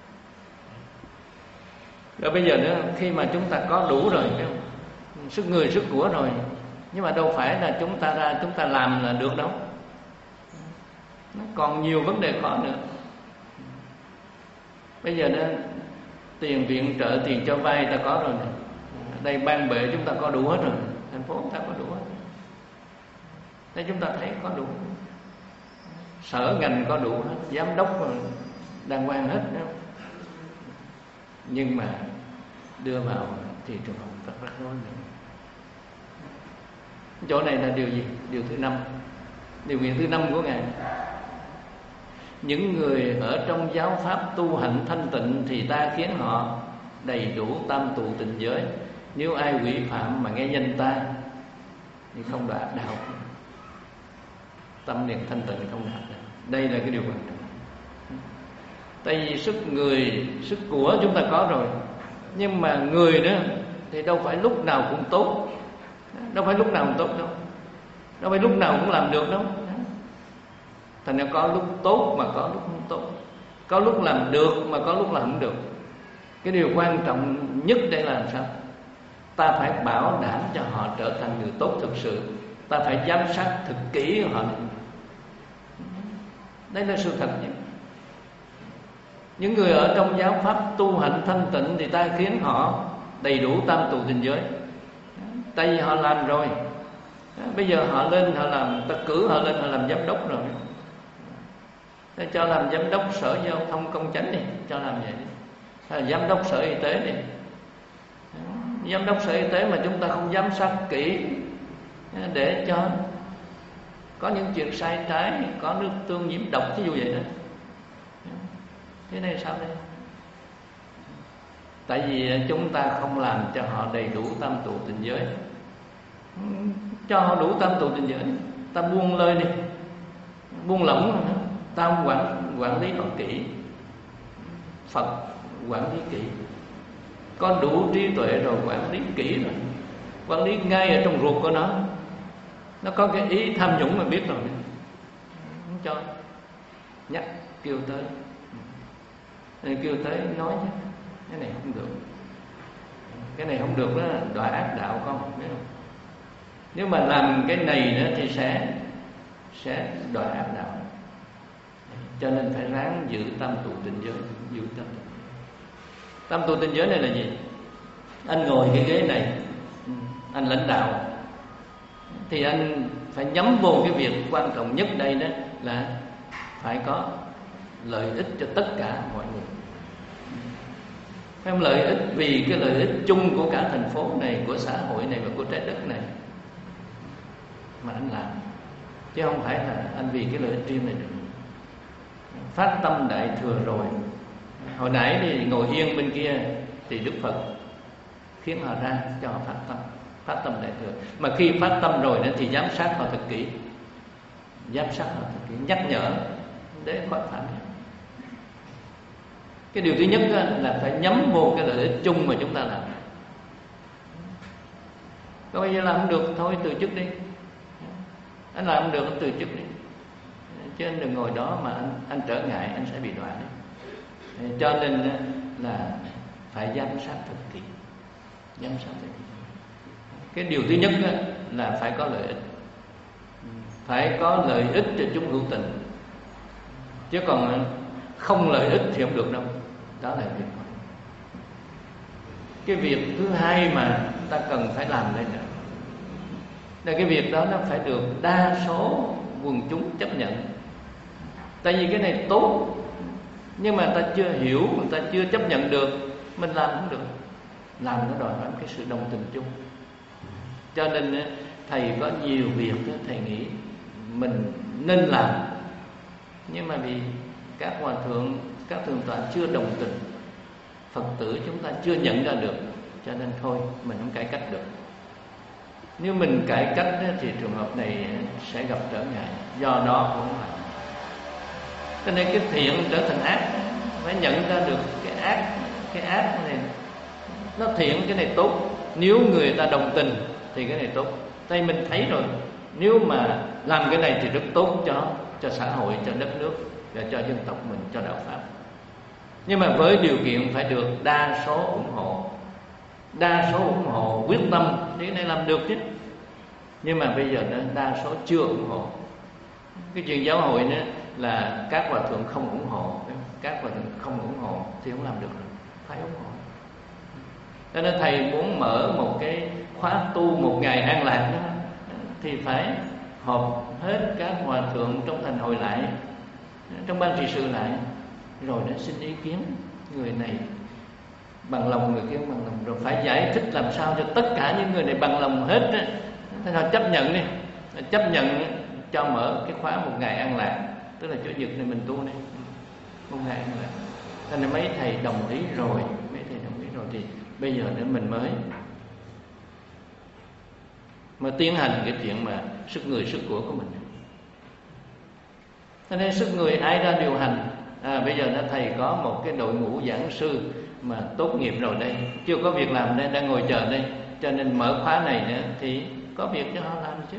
Rồi bây giờ nữa, khi mà chúng ta có đủ rồi, sức người sức của rồi, nhưng mà đâu phải là chúng ta ra chúng ta làm là được đâu. Nó còn nhiều vấn đề khó nữa. Bây giờ nữa, tiền viện trợ, tiền cho vay ta có rồi này. Đây ban bệ chúng ta có đủ hết rồi, thành phố chúng ta có đủ hết. Đây chúng ta thấy có đủ. Sở ngành có đủ hết, giám đốc đàng hoàng hết đó. Nhưng mà đưa vào thì trường hợp rất rắc rối nữa. Chỗ này là điều gì? Điều thứ năm, điều nguyện thứ năm của Ngài. Những người ở trong giáo pháp tu hành thanh tịnh thì ta khiến họ đầy đủ tam tụ tịnh giới. Nếu ai quỷ phạm mà nghe danh ta thì không đạt đạo, tâm niệm thanh tịnh không đạt được. Đây là cái điều quan trọng. Tại vì sức người, sức của chúng ta có rồi, nhưng mà người đó thì đâu phải lúc nào cũng tốt, đâu phải lúc nào cũng tốt đâu, đâu phải lúc nào cũng làm được đâu. Thành ra có lúc tốt mà có lúc không tốt, có lúc làm được mà có lúc làm không được. Cái điều quan trọng nhất đây là làm sao? Ta phải bảo đảm cho họ trở thành người tốt thực sự. Ta phải giám sát thật kỹ họ. Đây là sự thật nhất. Những người ở trong giáo pháp tu hành thanh tịnh thì ta khiến họ đầy đủ tam tụ tịnh giới. Tại vì họ làm rồi. Bây giờ họ lên họ làm, ta cử họ lên họ làm giám đốc rồi. cho làm giám đốc sở giao thông công chánh đi, cho làm vậy đi. Hay là giám đốc sở y tế đi. Giám đốc sở y tế mà chúng ta không giám sát kỹ để cho có những chuyện sai trái, có nước tương nhiễm độc, ví dụ vậy đó. Thế này sao đây? Tại vì chúng ta không làm cho họ đầy đủ tam tụ tình giới. Cho họ đủ tam tụ tình giới, ta buông lơi đi, buông lỏng, ta quản quản lý họ kỹ. Phật quản lý kỹ, có đủ trí tuệ rồi, quản lý kỹ rồi, quản lý ngay ở trong ruột của nó. Nó có cái ý tham nhũng mà biết rồi, không cho nhắc, kêu tới, nên kêu tới nói chứ cái này không được, cái này không được đó, đọa ác đạo con, biết không? Nếu mà làm cái này nữa thì sẽ sẽ đọa ác đạo. Cho nên phải ráng giữ tam tụ tình giới, giữ tam tụ. Tam tụ tình giới này là gì? Anh ngồi cái ghế này, anh lãnh đạo, thì anh phải nhắm vô cái việc quan trọng nhất đây đó là phải có lợi ích cho tất cả mọi người. Phải không? Lợi ích vì cái lợi ích chung của cả thành phố này, của xã hội này và của trái đất này mà anh làm, chứ không phải là anh vì cái lợi ích riêng này được. Phát tâm đại thừa rồi. Hồi nãy thì ngồi yên bên kia thì Đức Phật khiến họ ra cho họ phát tâm, phát tâm đại thừa. Mà khi phát tâm rồi đó thì giám sát họ thật kỹ, giám sát họ thật kỹ, nhắc nhở để khỏi phạm. Cái điều thứ nhất là phải nhắm vô cái lợi ích chung mà chúng ta làm. Có bây giờ làm không được thôi từ chức đi, anh làm không được anh từ chức đi, chứ anh đừng ngồi đó mà anh, anh trở ngại, anh sẽ bị đọa đấy. Cho nên là phải giám sát thật kỹ, giám sát thật kỹ. Cái điều thứ nhất là phải có lợi ích, phải có lợi ích cho chúng hữu tình, chứ còn không lợi ích thì không được đâu. Đó là việc. Cái việc thứ hai mà ta cần phải làm đây nữa là cái việc đó nó phải được đa số quần chúng chấp nhận. Tại vì cái này tốt, nhưng mà ta chưa hiểu, người ta chưa chấp nhận được, mình làm không được. Làm nó đòi hỏi cái sự đồng tình chung. Cho nên thầy có nhiều việc thầy nghĩ mình nên làm, nhưng mà vì các hòa thượng, các thượng tọa chưa đồng tình, Phật tử chúng ta chưa nhận ra được, cho nên thôi mình không cải cách được. Nếu mình cải cách thì trường hợp này sẽ gặp trở ngại. Do đó cũng phải, cho nên cái thiện trở thành ác, phải nhận ra được cái ác, cái ác này nó thiện, cái này tốt. Nếu người ta đồng tình thì cái này tốt. Tại mình thấy rồi, nếu mà làm cái này thì rất tốt cho cho xã hội, cho đất nước và cho dân tộc mình, cho đạo pháp. Nhưng mà với điều kiện phải được đa số ủng hộ, đa số ủng hộ quyết tâm thì cái này làm được chứ. Nhưng mà bây giờ nó đa số chưa ủng hộ. Cái chuyện giáo hội nữa là các hòa thượng không ủng hộ, các hòa thượng không ủng hộ thì không làm được, phải ủng hộ. Cho nên thầy muốn mở một cái khóa tu một ngày an lạc đó, thì phải họp hết các hòa thượng trong thành hội lại, trong ban trị sự lại, rồi nó xin ý kiến người này bằng lòng, người kia bằng lòng, rồi phải giải thích làm sao cho tất cả những người này bằng lòng hết á. Thế họ chấp nhận đi, chấp nhận cho mở cái khóa một ngày an lạc, tức là chủ nhật này mình tu này một ngày an lạc. Cho nên mấy thầy đồng ý rồi, mấy thầy đồng ý rồi thì bây giờ nữa mình mới mới tiến hành cái chuyện mà sức người sức của của mình. Cho nên sức người ai ra điều hành. À, bây giờ nó thầy có một cái đội ngũ giảng sư mà tốt nghiệp rồi đây, chưa có việc làm đây, đang ngồi chờ đây, cho nên mở khóa này nữa thì có việc cho họ làm chứ.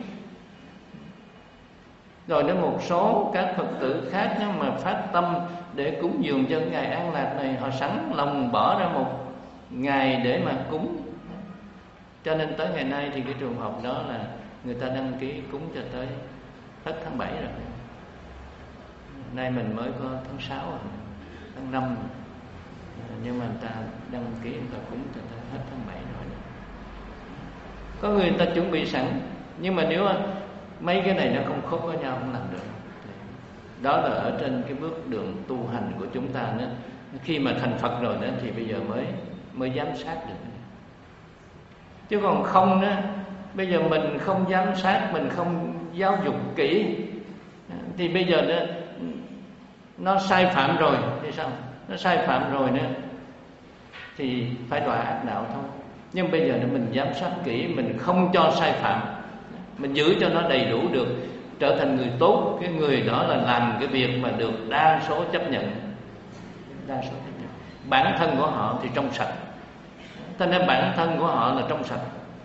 Rồi đến một số các Phật tử khác nhưng mà phát tâm để cúng dường cho ngày an lạc này, họ sẵn lòng bỏ ra một ngày để mà cúng. Cho nên tới ngày nay thì cái trường hợp đó là người ta đăng ký cúng cho tới hết tháng bảy rồi. Nay mình mới có tháng sáu rồi, tháng năm rồi. Nhưng mà người ta đăng ký, người ta cúng cho tới hết tháng bảy rồi. Có người người ta chuẩn bị sẵn, nhưng mà nếu mấy cái này nó không khớp với nhau không làm được. Đó là ở trên cái bước đường tu hành của chúng ta nữa. Khi mà thành Phật rồi đó thì bây giờ mới mới giám sát được. Chứ còn không đó, bây giờ mình không giám sát, mình không giáo dục kỹ, thì bây giờ đó, nó sai phạm rồi thì sao? Nó sai phạm rồi nữa thì phải đọa ác đạo thôi. Nhưng bây giờ mình giám sát kỹ, mình không cho sai phạm, mình giữ cho nó đầy đủ được, trở thành người tốt. Cái người đó là làm cái việc mà được đa số chấp nhận. Đa số chấp nhận. Bản thân của họ thì trong sạch, cho nên bản thân của họ là trong sạch.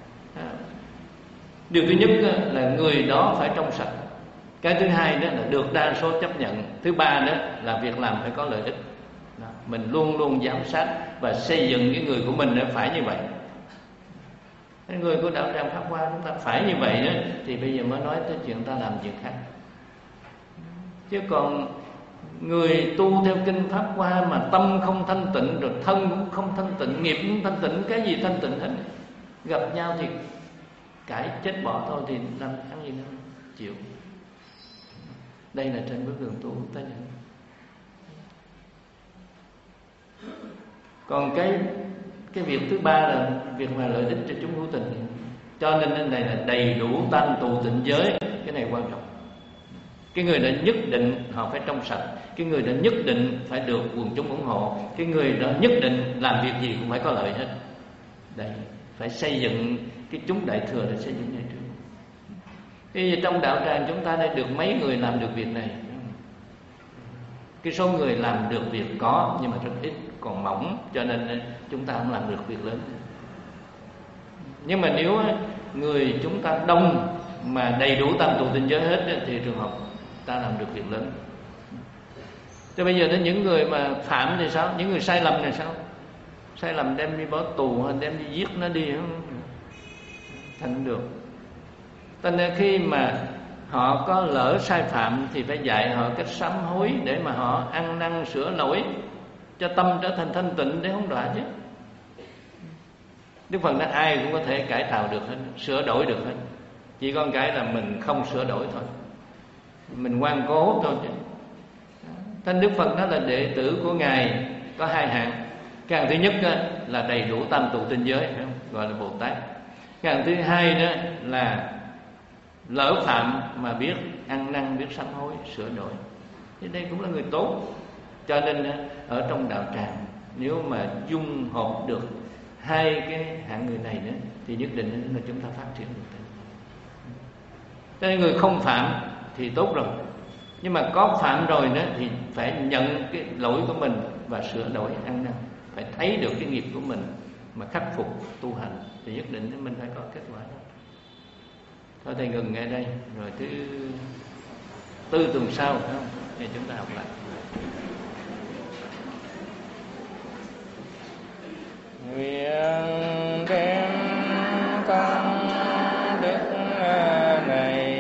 Điều thứ nhất là người đó phải trong sạch. Cái thứ hai đó là được đa số chấp nhận. Thứ ba đó là việc làm phải có lợi ích. Đó. Mình luôn luôn giám sát và xây dựng cái người của mình phải như vậy. Cái người của đạo tràng Pháp Hoa chúng ta phải như vậy đó, thì bây giờ mới nói tới chuyện ta làm chuyện khác. Chứ còn người tu theo kinh Pháp Hoa mà tâm không thanh tịnh, rồi thân cũng không thanh tịnh, nghiệp cũng thanh tịnh, cái gì thanh tịnh hết, gặp nhau thì cãi chết bỏ thôi, thì làm ăn gì nữa, chịu. Đây là trên bước đường tu tới đây. Còn cái cái việc thứ ba là việc mà lợi ích cho chúng hữu tình. Cho nên cái này là đầy đủ tam tù tịnh giới. Cái này quan trọng. Cái người đó nhất định họ phải trong sạch. Cái người đó nhất định phải được quần chúng ủng hộ. Cái người đó nhất định làm việc gì cũng phải có lợi hết. Đây, phải xây dựng cái chúng đại thừa để xây dựng đại thừa. Bây giờ trong đạo tràng chúng ta đây được mấy người làm được việc này? Cái số người làm được việc có, nhưng mà rất ít, còn mỏng, cho nên chúng ta không làm được việc lớn. Nhưng mà nếu người chúng ta đông mà đầy đủ tam tụ tịnh giới hết thì trường hợp ta làm được việc lớn. Thế bây giờ đến những người mà phạm thì sao? Những người sai lầm thì sao? Sai lầm đem đi bỏ tù hay đem đi giết nó đi không thành được. Cho nên khi mà họ có lỡ sai phạm thì phải dạy họ cách sám hối để mà họ ăn năn sửa lỗi, cho tâm trở thành thanh tịnh để không đọa chứ. Đức Phật nói ai cũng có thể cải tạo được hết, sửa đổi được hết. Chỉ có cái là mình không sửa đổi thôi, mình ngoan cố thôi chứ. Thanh Đức Phật nói là đệ tử của Ngài có hai hạng. Cái hạng thứ nhất là đầy đủ tam tụ tinh giới, gọi là Bồ Tát. Cái hạng thứ hai đó là lỡ phạm mà biết ăn năn, biết sám hối, sửa đổi. Thì đây cũng là người tốt. Cho nên ở trong đạo tràng, nếu mà dung hợp được hai cái hạng người này nữa thì nhất định là chúng ta phát triển được. Cho nên người không phạm thì tốt rồi, nhưng mà có phạm rồi nữa thì phải nhận cái lỗi của mình và sửa đổi, ăn năn. Phải thấy được cái nghiệp của mình mà khắc phục tu hành thì nhất định mình phải có kết quả đó. Thôi thầy ngừng ngay đây, rồi thứ tư tuần sau phải không? Thì chúng ta học lại. Nguyện đem công đức này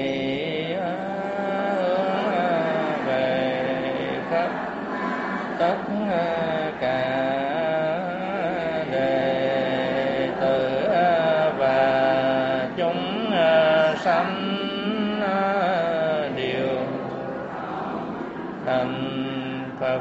về khắp tất cả đệ tử và chúng sanh đều thành Phật.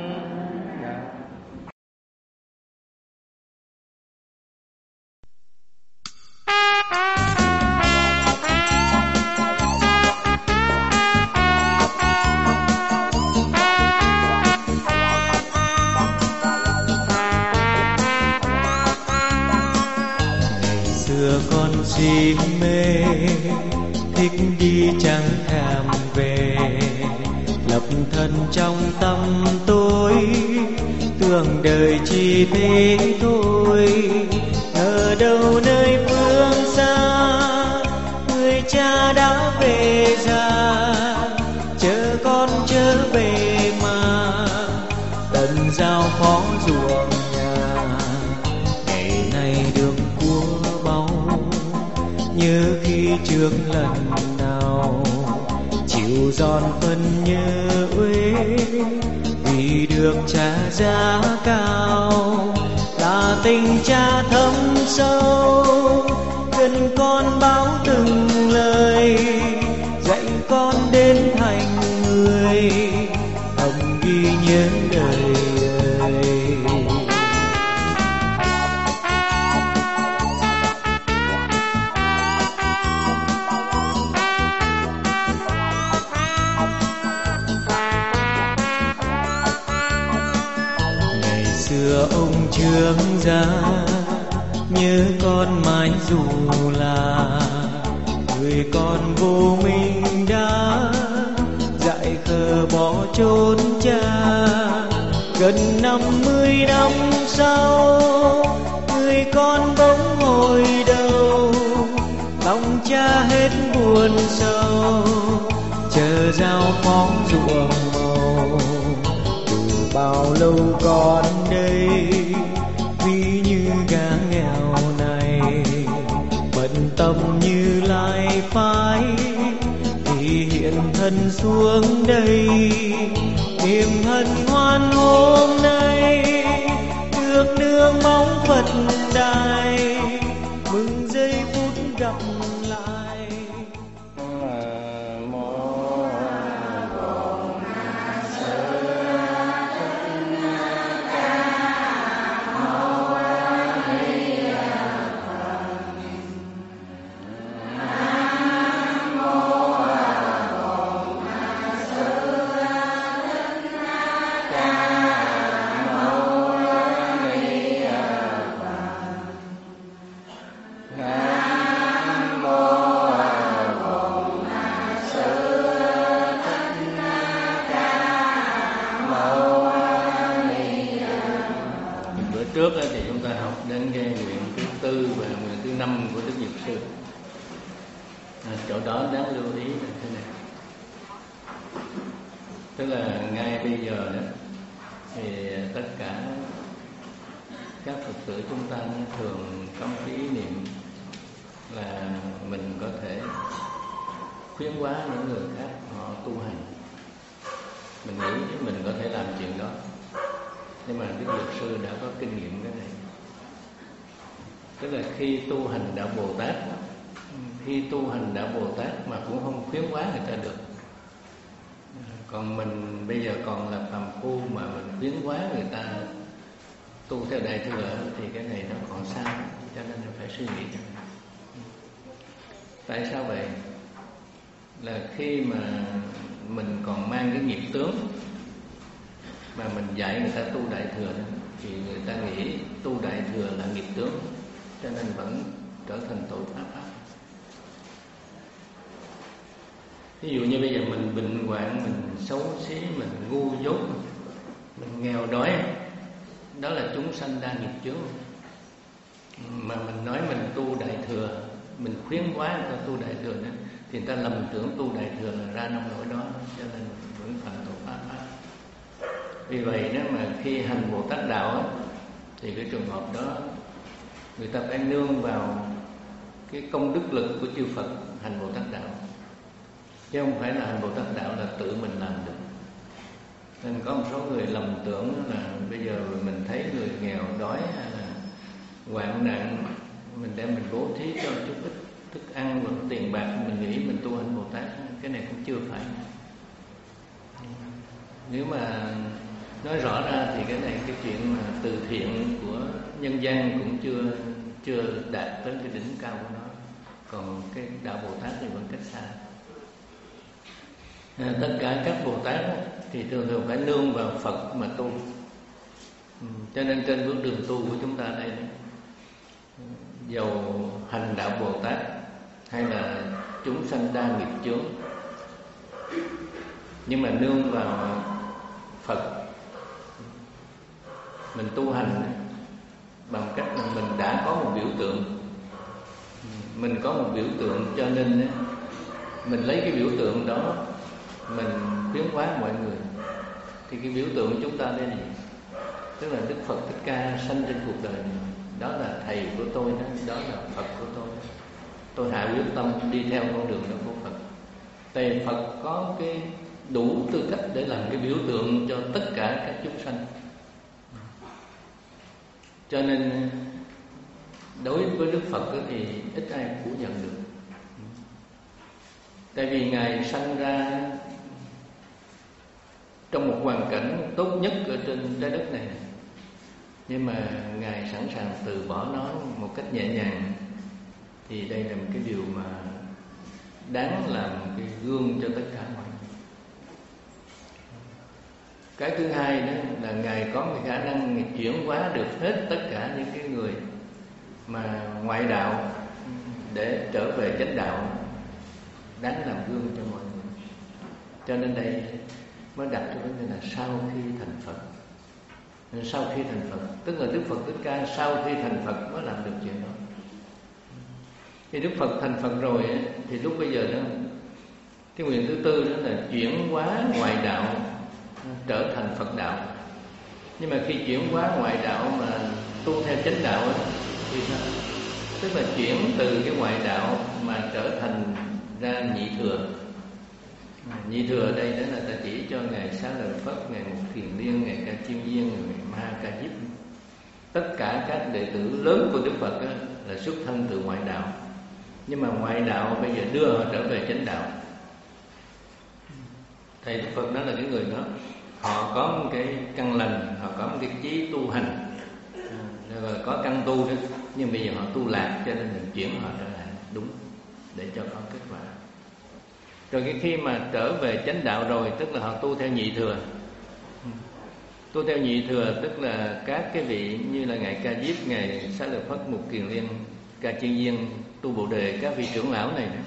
Si mê thích đi chẳng thèm về, lập thân trong tâm tôi, tưởng đời chỉ thế thôi. Ở đâu nơi phương xa, người cha đã về già, chờ con trở về mà tận giao phó ruộng nhà. Ngày nay được cua báu như khi trước lần nào, chịu giòn phân như uế vì được trả giá cao. Là tình cha thâm sâu, cần con báo từng lời, dạy con đến thành người. ra nhớ con mãi dù là người con vô minh đã dại khờ bỏ trốn cha. Gần năm mươi năm sau người con bỗng hồi đầu, lòng cha hết buồn sầu chờ giao phó ruộng màu. Từ bao lâu con đây ví như gã nghèo này, bận tâm như lai phái thì hiện thân xuống đây. Niềm hân hoan hôm nay được nương bóng Phật đài, mừng giây phút gặp lại. Trước thì chúng ta học đến cái nguyện thứ tư và nguyện thứ năm của Đức Dược Sư. À, chỗ đó đáng lưu ý là thế này, tức là ngay bây giờ đó thì tất cả các Phật tử chúng ta thường có cái ý niệm là mình có thể khuyến hóa những người khác họ tu hành. Mình nghĩ mình có thể làm chuyện đó, nhưng mà Đức Dược Sư đã có kinh nghiệm cái này. Tức là khi tu hành đạo Bồ Tát, khi tu hành đạo Bồ Tát mà cũng không khuyến hóa người ta được. Còn mình bây giờ còn là phàm phu mà mình khuyến hóa người ta tu theo Đại Thừa thì cái này nó còn xa, cho nên phải suy nghĩ. Tại sao vậy? Là khi mà mình còn mang cái nghiệp tướng mà mình dạy người ta tu Đại Thừa thì người ta nghĩ tu Đại Thừa là nghiệp tướng, cho nên vẫn trở thành tội pháp pháp. Ví dụ như bây giờ mình bệnh hoạn, mình xấu xí, mình ngu dốt, mình nghèo đói, đó là chúng sanh đa nghiệp chướng. Mà mình nói mình tu Đại Thừa, mình khuyến hóa người ta tu Đại Thừa đó, thì người ta lầm tưởng tu Đại Thừa là ra nông nỗi đó, cho nên vẫn phạm tội pháp pháp. Vì vậy đó mà khi hành Bồ Tát đạo thì cái trường hợp đó người ta phải nương vào cái công đức lực của chư Phật hành Bồ Tát đạo, chứ không phải là hành Bồ Tát đạo là tự mình làm được. Nên có một số người lầm tưởng là bây giờ mình thấy người nghèo đói hay là hoạn nạn, mình đem mình bố thí cho chút ít thức ăn và tiền bạc, mình nghĩ mình tu hành Bồ Tát. Cái này cũng chưa phải. Nếu mà nói rõ ra thì cái này cái chuyện mà từ thiện của nhân gian cũng chưa chưa đạt tới cái đỉnh cao của nó. Còn cái đạo Bồ Tát thì vẫn cách xa. À, tất cả các Bồ Tát thì thường thường phải nương vào Phật mà tu. Ừ, cho nên trên bước đường tu của chúng ta đây, dầu hành đạo Bồ Tát hay là chúng sanh đa nghiệp chướng, nhưng mà nương vào Phật, mình tu hành bằng cách là mình đã có một biểu tượng, mình có một biểu tượng, cho nên mình lấy cái biểu tượng đó mình khuyến hóa mọi người. Thì cái biểu tượng của chúng ta đây này, tức là Đức Phật Thích Ca sanh trên cuộc đời này, đó là thầy của tôi đó, đó là Phật của tôi. Tôi hạ quyết tâm đi theo con đường đó của Phật. Tại Phật có cái đủ tư cách để làm cái biểu tượng cho tất cả các chúng sanh. Cho nên đối với Đức Phật thì ít ai phủ nhận được. Tại vì Ngài sanh ra trong một hoàn cảnh tốt nhất ở trên trái đất này, nhưng mà Ngài sẵn sàng từ bỏ nó một cách nhẹ nhàng. Thì đây là một cái điều mà đáng làm cái gương cho tất cả mọi người. Cái thứ hai đó là Ngài có cái khả năng chuyển hóa được hết tất cả những cái người mà ngoại đạo để trở về chánh đạo, đáng làm gương cho mọi người. Cho nên đây mới đặt cái vấn đề là sau khi thành Phật. Sau khi thành Phật, tức là Đức Phật Thích Ca sau khi thành Phật mới làm được chuyện đó. Khi Đức Phật thành Phật rồi thì lúc bây giờ đó, cái nguyện thứ tư đó là chuyển hóa ngoại đạo trở thành Phật đạo. Nhưng mà khi chuyển hóa ngoại đạo mà tu theo chánh đạo thì sao? Tức là chuyển từ cái ngoại đạo mà trở thành ra nhị thừa. Nhị thừa ở đây đó là ta chỉ cho Ngài Xá Lợi Phất, Ngài Mục Kiền Liên, Ngài Ca Chiên Viên, Ngài Ma Ca Diếp. Tất cả các đệ tử lớn của Đức Phật đó là xuất thân từ ngoại đạo. Nhưng mà ngoại đạo bây giờ đưa họ trở về chánh đạo. Thầy Đức Phật đó là cái người đó, họ có một cái căn lành, họ có một cái chí tu hành, rồi có căn tu đó, nhưng bây giờ họ tu lạc, cho nên mình chuyển họ trở lại đúng để cho có kết quả. Rồi cái khi mà trở về chánh đạo rồi, tức là họ tu theo nhị thừa. Tu theo nhị thừa tức là các cái vị như là Ngài Ca Diếp, Ngài Xá Lợi Phất, Mục Kiền Liên, Ca Chiên Viên, Tu Bồ Đề, các vị trưởng lão này đó.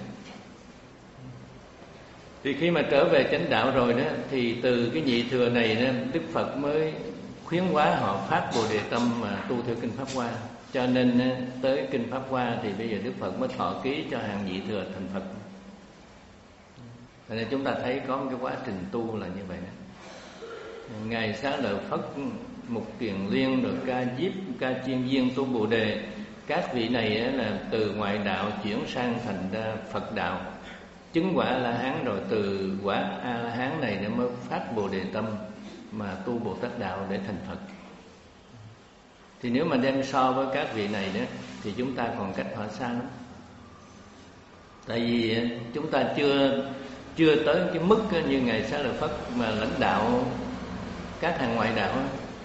Thì khi mà trở về chánh đạo rồi đó, thì từ cái nhị thừa này đó, Đức Phật mới khuyến hóa họ phát Bồ Đề tâm mà tu theo kinh Pháp Hoa. Cho nên tới kinh Pháp Hoa thì bây giờ Đức Phật mới thọ ký cho hàng nhị thừa thành Phật. Cho nên chúng ta thấy có một cái quá trình tu là như vậy đó. Ngài Xá Lợi Phất, Mục Kiền Liên, rồi Ca Diếp, Ca Chiên Viên, Tu Bồ Đề, các vị này là từ ngoại đạo chuyển sang thành ra Phật đạo, chứng quả La Hán, rồi từ quả A La Hán này nó mới phát Bồ Đề tâm mà tu Bồ Tát đạo để thành Phật. Thì nếu mà đem so với các vị này đó thì chúng ta còn cách họ xa lắm. Tại vì chúng ta chưa chưa tới cái mức như Ngài Xá Lợi Phất mà lãnh đạo các hàng ngoại đạo.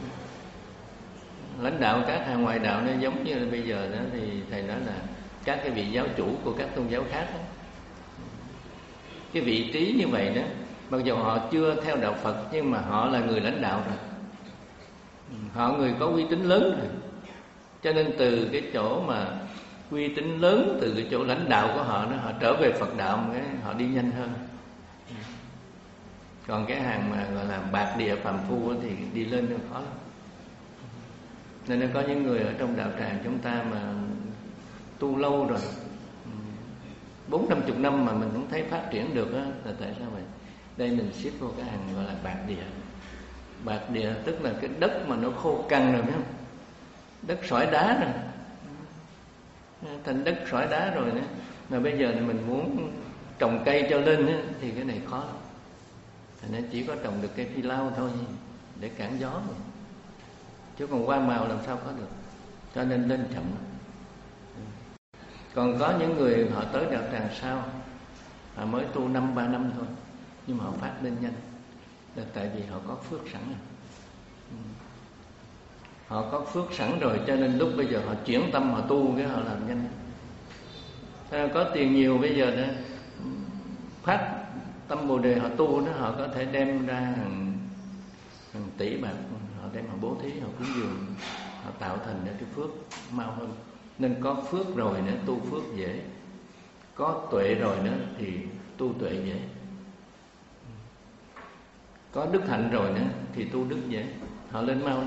Lãnh đạo các hàng ngoại đạo nó giống như là bây giờ đó thì thầy nói là các cái vị giáo chủ của các tôn giáo khác đó. Cái vị trí như vậy đó, mặc dù họ chưa theo đạo Phật nhưng mà họ là người lãnh đạo rồi, họ người có uy tín lớn rồi. Cho nên từ cái chỗ mà uy tín lớn, từ cái chỗ lãnh đạo của họ đó, họ trở về Phật đạo cái họ đi nhanh hơn. Còn cái hàng mà gọi là bạc địa phàm phu thì đi lên nó khó lắm. Nên nó có những người ở trong đạo tràng chúng ta mà tu lâu rồi, bốn năm chục năm mà mình cũng thấy phát triển được á, là tại sao vậy? Đây mình xếp vô cái hàng gọi là bạc địa. Bạc địa tức là cái đất mà nó khô cằn rồi, biết không? Đất sỏi đá rồi, thành đất sỏi đá rồi nữa. Mà bây giờ mình muốn trồng cây cho lên á, thì cái này khó lắm. Thành nên chỉ có trồng được cây phi lao thôi để cản gió rồi. Chứ còn hoa màu làm sao có được. Cho nên lên chậm. Còn có những người họ tới đạo tràng sau, họ mới tu năm ba năm thôi, nhưng mà họ phát lên nhanh. Là tại vì họ có phước sẵn rồi. Họ có phước sẵn rồi, cho nên lúc bây giờ họ chuyển tâm, họ tu cái họ làm nhanh. Có tiền nhiều bây giờ đó, phát tâm Bồ Đề họ tu đó, họ có thể đem ra hàng, hàng tỷ bạc, họ đem họ bố thí, họ cúng dường, họ tạo thành ra cái phước mau hơn. Nên có phước rồi nữa tu phước dễ, có tuệ rồi nữa thì tu tuệ dễ, có đức hạnh rồi nữa thì tu đức dễ, họ lên mau lắm.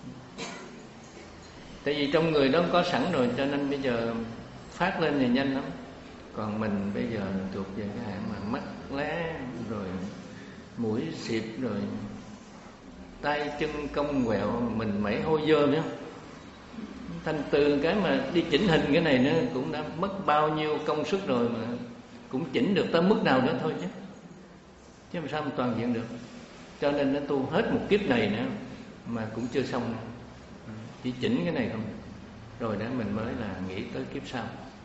Tại vì trong người đó có sẵn rồi, cho nên bây giờ phát lên thì nhanh lắm. Còn mình bây giờ thuộc về cái hạng mà mắt lé, rồi mũi xịp, rồi tay chân cong quẹo, mình mẩy hôi dơ nữa. Thành từ cái mà đi chỉnh hình cái này nữa cũng đã mất bao nhiêu công sức rồi, mà cũng chỉnh được tới mức nào nữa thôi chứ. Chứ làm sao mà toàn diện được. Cho nên nó tu hết một kiếp này nữa mà cũng chưa xong. Chỉ chỉnh cái này không, rồi đó mình mới là nghĩ tới kiếp sau.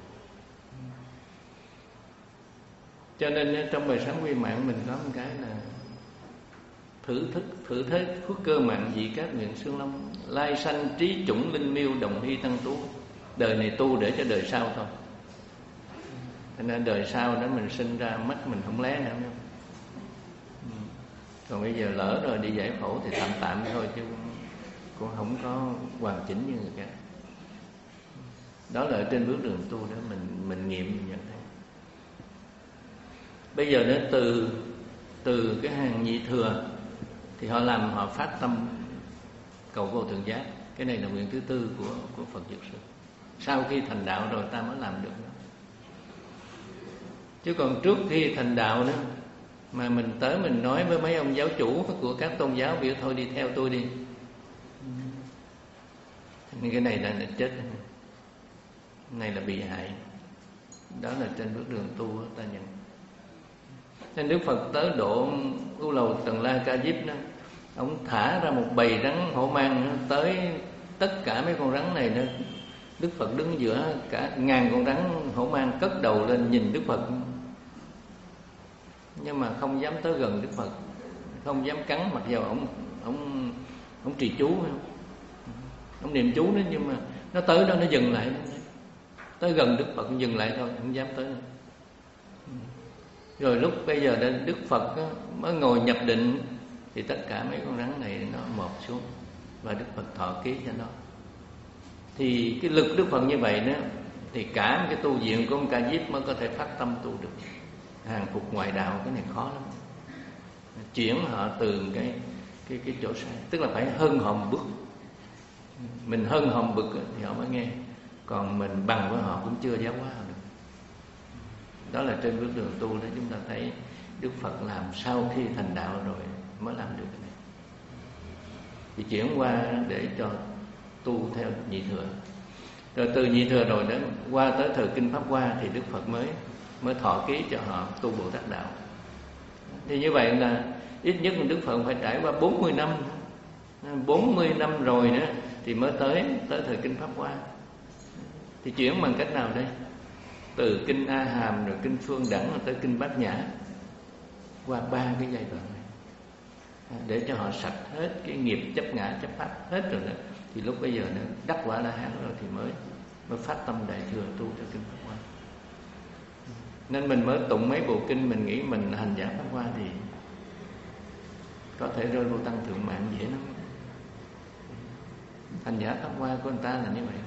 Cho nên trong bài sáng quy mạng mình có một cái là thử thức, thử thế phước cơ mạng dị các nguyện xương long, lai sanh trí chủng linh miêu đồng hy tăng tú. Đời này tu để cho đời sau thôi. Cho nên đời sau đó mình sinh ra mắt mình không lé nữa. Còn bây giờ lỡ rồi đi giải phẫu thì tạm tạm thôi, chứ cũng không có hoàn chỉnh như người khác. Đó là ở trên bước đường tu đó mình mình nghiệm mình nhận thấy. Bây giờ nó từ từ cái hàng nhị thừa thì họ làm họ phát tâm cầu vô thượng giác. Cái này là nguyện thứ tư của của Phật Dược Sư. Sau khi thành đạo rồi ta mới làm được đó. Chứ còn trước khi thành đạo đó mà mình tới mình nói với mấy ông giáo chủ của các tôn giáo, biểu thôi đi theo tôi đi, nên cái này là, là chết, cái này là bị hại. Đó là trên bước đường tu đó, ta nhận. Nên Đức Phật tới độ U Lầu Tần La Ca Diếp đó, ông thả ra một bầy rắn hổ mang tới tất cả mấy con rắn này đó. Đức Phật đứng giữa cả ngàn con rắn hổ mang, cất đầu lên nhìn Đức Phật, nhưng mà không dám tới gần Đức Phật, không dám cắn, mặc dù ông ông ông trì chú, ông niệm chú đó, nhưng mà nó tới đó nó dừng lại, tới gần Đức Phật dừng lại thôi, không dám tới nữa. Rồi lúc bây giờ Đức Phật mới ngồi nhập định thì tất cả mấy con rắn này nó mọt xuống và Đức Phật thọ ký cho nó. Thì cái lực Đức Phật như vậy đó, thì cả một cái tu viện của ông Ca Diếp mới có thể phát tâm tu được. Hàng phục ngoại đạo cái này khó lắm, chuyển họ từ cái cái cái chỗ sai, tức là phải hơn họ một bước. Mình hơn họ một bước thì họ mới nghe, còn mình bằng với họ cũng chưa giáo hóa được. Đó là trên bước đường tu đó chúng ta thấy Đức Phật làm sau khi thành đạo rồi mới làm được cái này. Thì chuyển qua để cho tu theo nhị thừa. Rồi từ nhị thừa rồi đến qua tới thời kinh Pháp Hoa thì Đức Phật mới mới thọ ký cho họ tu Bồ Tát đạo. Thì như vậy là ít nhất Đức Phật phải trải qua bốn mươi năm, bốn mươi năm rồi nữa thì mới tới tới thời kinh Pháp Hoa. Thì chuyển bằng cách nào đây? Từ kinh A Hàm rồi kinh Phương Đẳng tới kinh Bát Nhã, qua ba cái giai đoạn này để cho họ sạch hết cái nghiệp chấp ngã chấp pháp hết rồi đó, thì lúc bây giờ nó đắc quả La Hán rồi thì mới mới phát tâm đại thừa tu theo kinh Pháp Hoa. Nên mình mới tụng mấy bộ kinh mình nghĩ mình hành giả Pháp Hoa thì có thể rơi vô tăng thượng mạng dễ lắm. Hành giả Pháp Hoa của người ta là như vậy.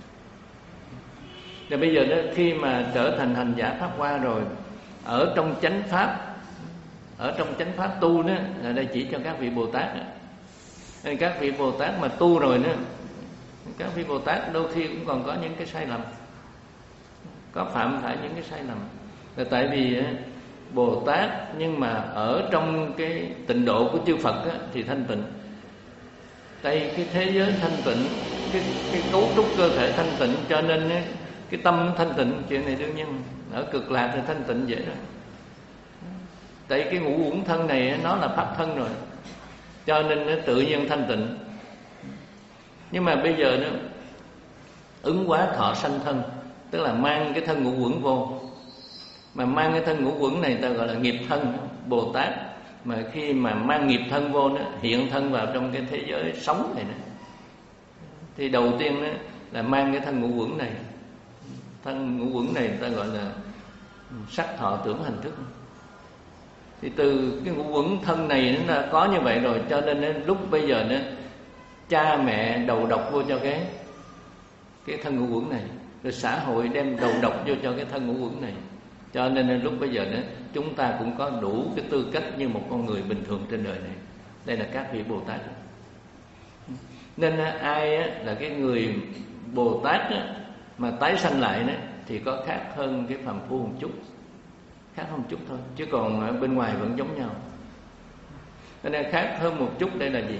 Rồi bây giờ đó, khi mà trở thành hành giả Pháp Hoa rồi, ở trong chánh pháp, ở trong chánh pháp tu đó, là đây chỉ cho các vị Bồ Tát đó. Nên các vị Bồ Tát mà tu rồi đó, các vị Bồ Tát đôi khi cũng còn có những cái sai lầm, có phạm phải những cái sai lầm. Là tại vì Bồ Tát nhưng mà ở trong cái tịnh độ của chư Phật á, thì thanh tịnh. Đây cái thế giới thanh tịnh, cái, cái cấu trúc cơ thể thanh tịnh, cho nên cái tâm thanh tịnh, chuyện này đương nhiên. Ở cực lạc thì thanh tịnh dễ rồi. Tại cái ngũ uẩn thân này nó là pháp thân rồi, cho nên nó tự nhiên thanh tịnh. Nhưng mà bây giờ nó ứng hóa thọ sanh thân, tức là mang cái thân ngũ uẩn vô. Mà mang cái thân ngũ uẩn này ta gọi là nghiệp thân. Bồ Tát mà khi mà mang nghiệp thân vô đó, hiện thân vào trong cái thế giới sống này đó, thì đầu tiên đó là mang cái thân ngũ uẩn này. Thân ngũ uẩn này ta gọi là sắc thọ tưởng hành thức. Thì từ cái ngũ uẩn thân này nó đã có như vậy rồi, cho nên lúc bây giờ đó cha mẹ đầu độc vô cho cái cái thân ngũ uẩn này, rồi xã hội đem đầu độc vô cho cái thân ngũ uẩn này, cho nên lúc bây giờ đó chúng ta cũng có đủ cái tư cách như một con người bình thường trên đời này. Đây là các vị Bồ Tát. Nên ai là cái người Bồ Tát mà tái sanh lại đó, thì có khác hơn cái phàm phu một chút, khác hơn một chút thôi, chứ còn ở bên ngoài vẫn giống nhau. Nên khác hơn một chút đây là gì?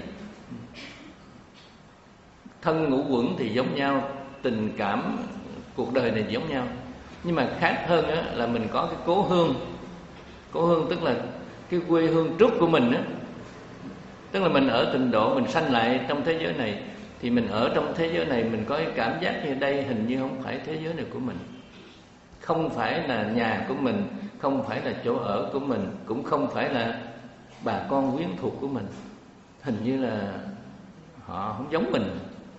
Thân ngũ uẩn thì giống nhau, tình cảm cuộc đời này giống nhau, nhưng mà khác hơn á, là mình có cái cố hương. Cố hương tức là cái quê hương trước của mình á, tức là mình ở tịnh độ, mình sanh lại trong thế giới này, thì mình ở trong thế giới này mình có cái cảm giác như đây hình như không phải thế giới này của mình, không phải là nhà của mình, không phải là chỗ ở của mình, cũng không phải là bà con quyến thuộc của mình, hình như là họ không giống mình.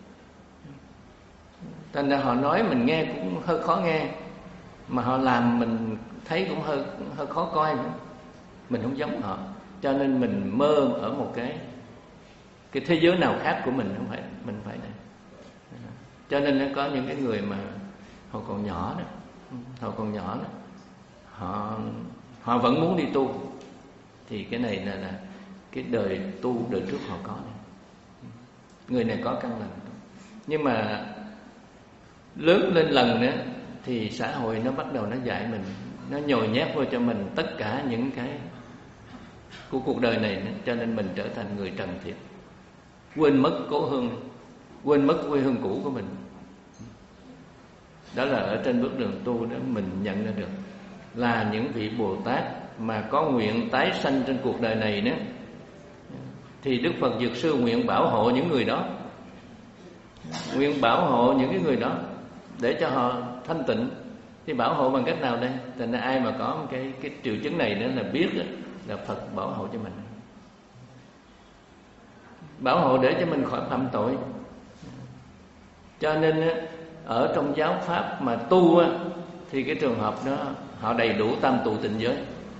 Thành ra họ nói mình nghe cũng hơi khó nghe, mà họ làm mình thấy cũng hơi hơi khó coi nữa. Mình không giống họ, cho nên mình mơ ở một cái cái thế giới nào khác của mình, không phải mình phải này. Cho nên nó có những cái người mà họ còn nhỏ đó, họ còn nhỏ đó, họ họ vẫn muốn đi tu, thì cái này là, là cái đời tu đời trước họ có này. Người này có căn lành, nhưng mà lớn lên lần nữa thì xã hội nó bắt đầu nó dạy mình, nó nhồi nhét vô cho mình tất cả những cái của cuộc đời này nữa. Cho nên mình trở thành người trần thiệt, quên mất cố hương, quên mất quê hương cũ của mình. Đó là ở trên bước đường tu đó mình nhận ra được là những vị Bồ Tát mà có nguyện tái sanh trên cuộc đời này nữa, thì Đức Phật Dược Sư nguyện bảo hộ những người đó, nguyện bảo hộ những cái người đó để cho họ thanh tịnh. Thì bảo hộ bằng cách nào đây? Thành ra ai mà có cái cái triệu chứng này nữa là biết là Phật bảo hộ cho mình, bảo hộ để cho mình khỏi phạm tội. Cho nên ở trong giáo pháp mà tu thì cái trường hợp đó họ đầy đủ tam tụ tịnh giới.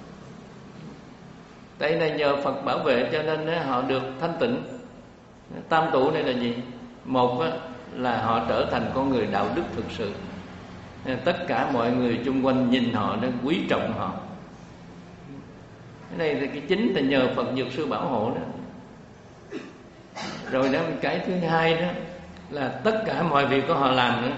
Đây là nhờ Phật bảo vệ cho nên họ được thanh tịnh. Tam tụ này là gì? Một là họ trở thành con người đạo đức thực sự, tất cả mọi người chung quanh nhìn họ nên quý trọng họ. Cái này là cái chính là nhờ Phật Dược Sư bảo hộ đó. Rồi đó, cái thứ hai đó là tất cả mọi việc của họ làm nữa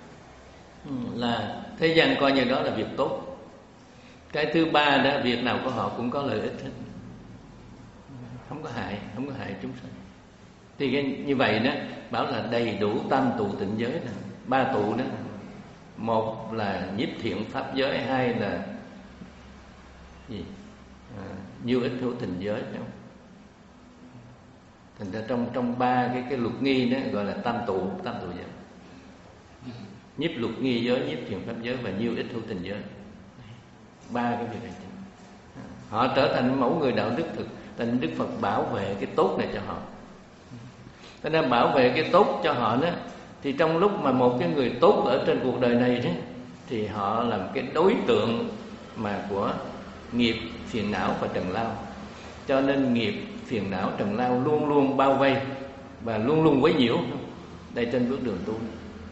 là thế gian coi như đó là việc tốt. Cái thứ ba đó, việc nào của họ cũng có lợi ích hết, không có hại, không có hại chúng sanh. Thì cái, như vậy đó bảo là đầy đủ tam tụ tịnh giới này. Ba tụ đó, một là nhiếp thiện pháp giới, hai là gì? À, nhiêu ích hữu tình giới, phải không? Thành ra trong trong ba cái cái luật nghi đó gọi là tam tụ, tam tụ giới. Nhiếp luật nghi giới, nhiếp thiện pháp giới và nhiêu ích hữu tình giới. Ba cái việc này. Họ trở thành mẫu người đạo đức thực, thành Đức Phật bảo vệ cái tốt này cho họ. Cho nên bảo vệ cái tốt cho họ đó, thì trong lúc mà một cái người tốt ở trên cuộc đời này đó, thì họ làm cái đối tượng mà của nghiệp phiền não và trần lao. Cho nên nghiệp phiền não trần lao luôn luôn bao vây và luôn luôn quấy nhiễu đây trên bước đường tu.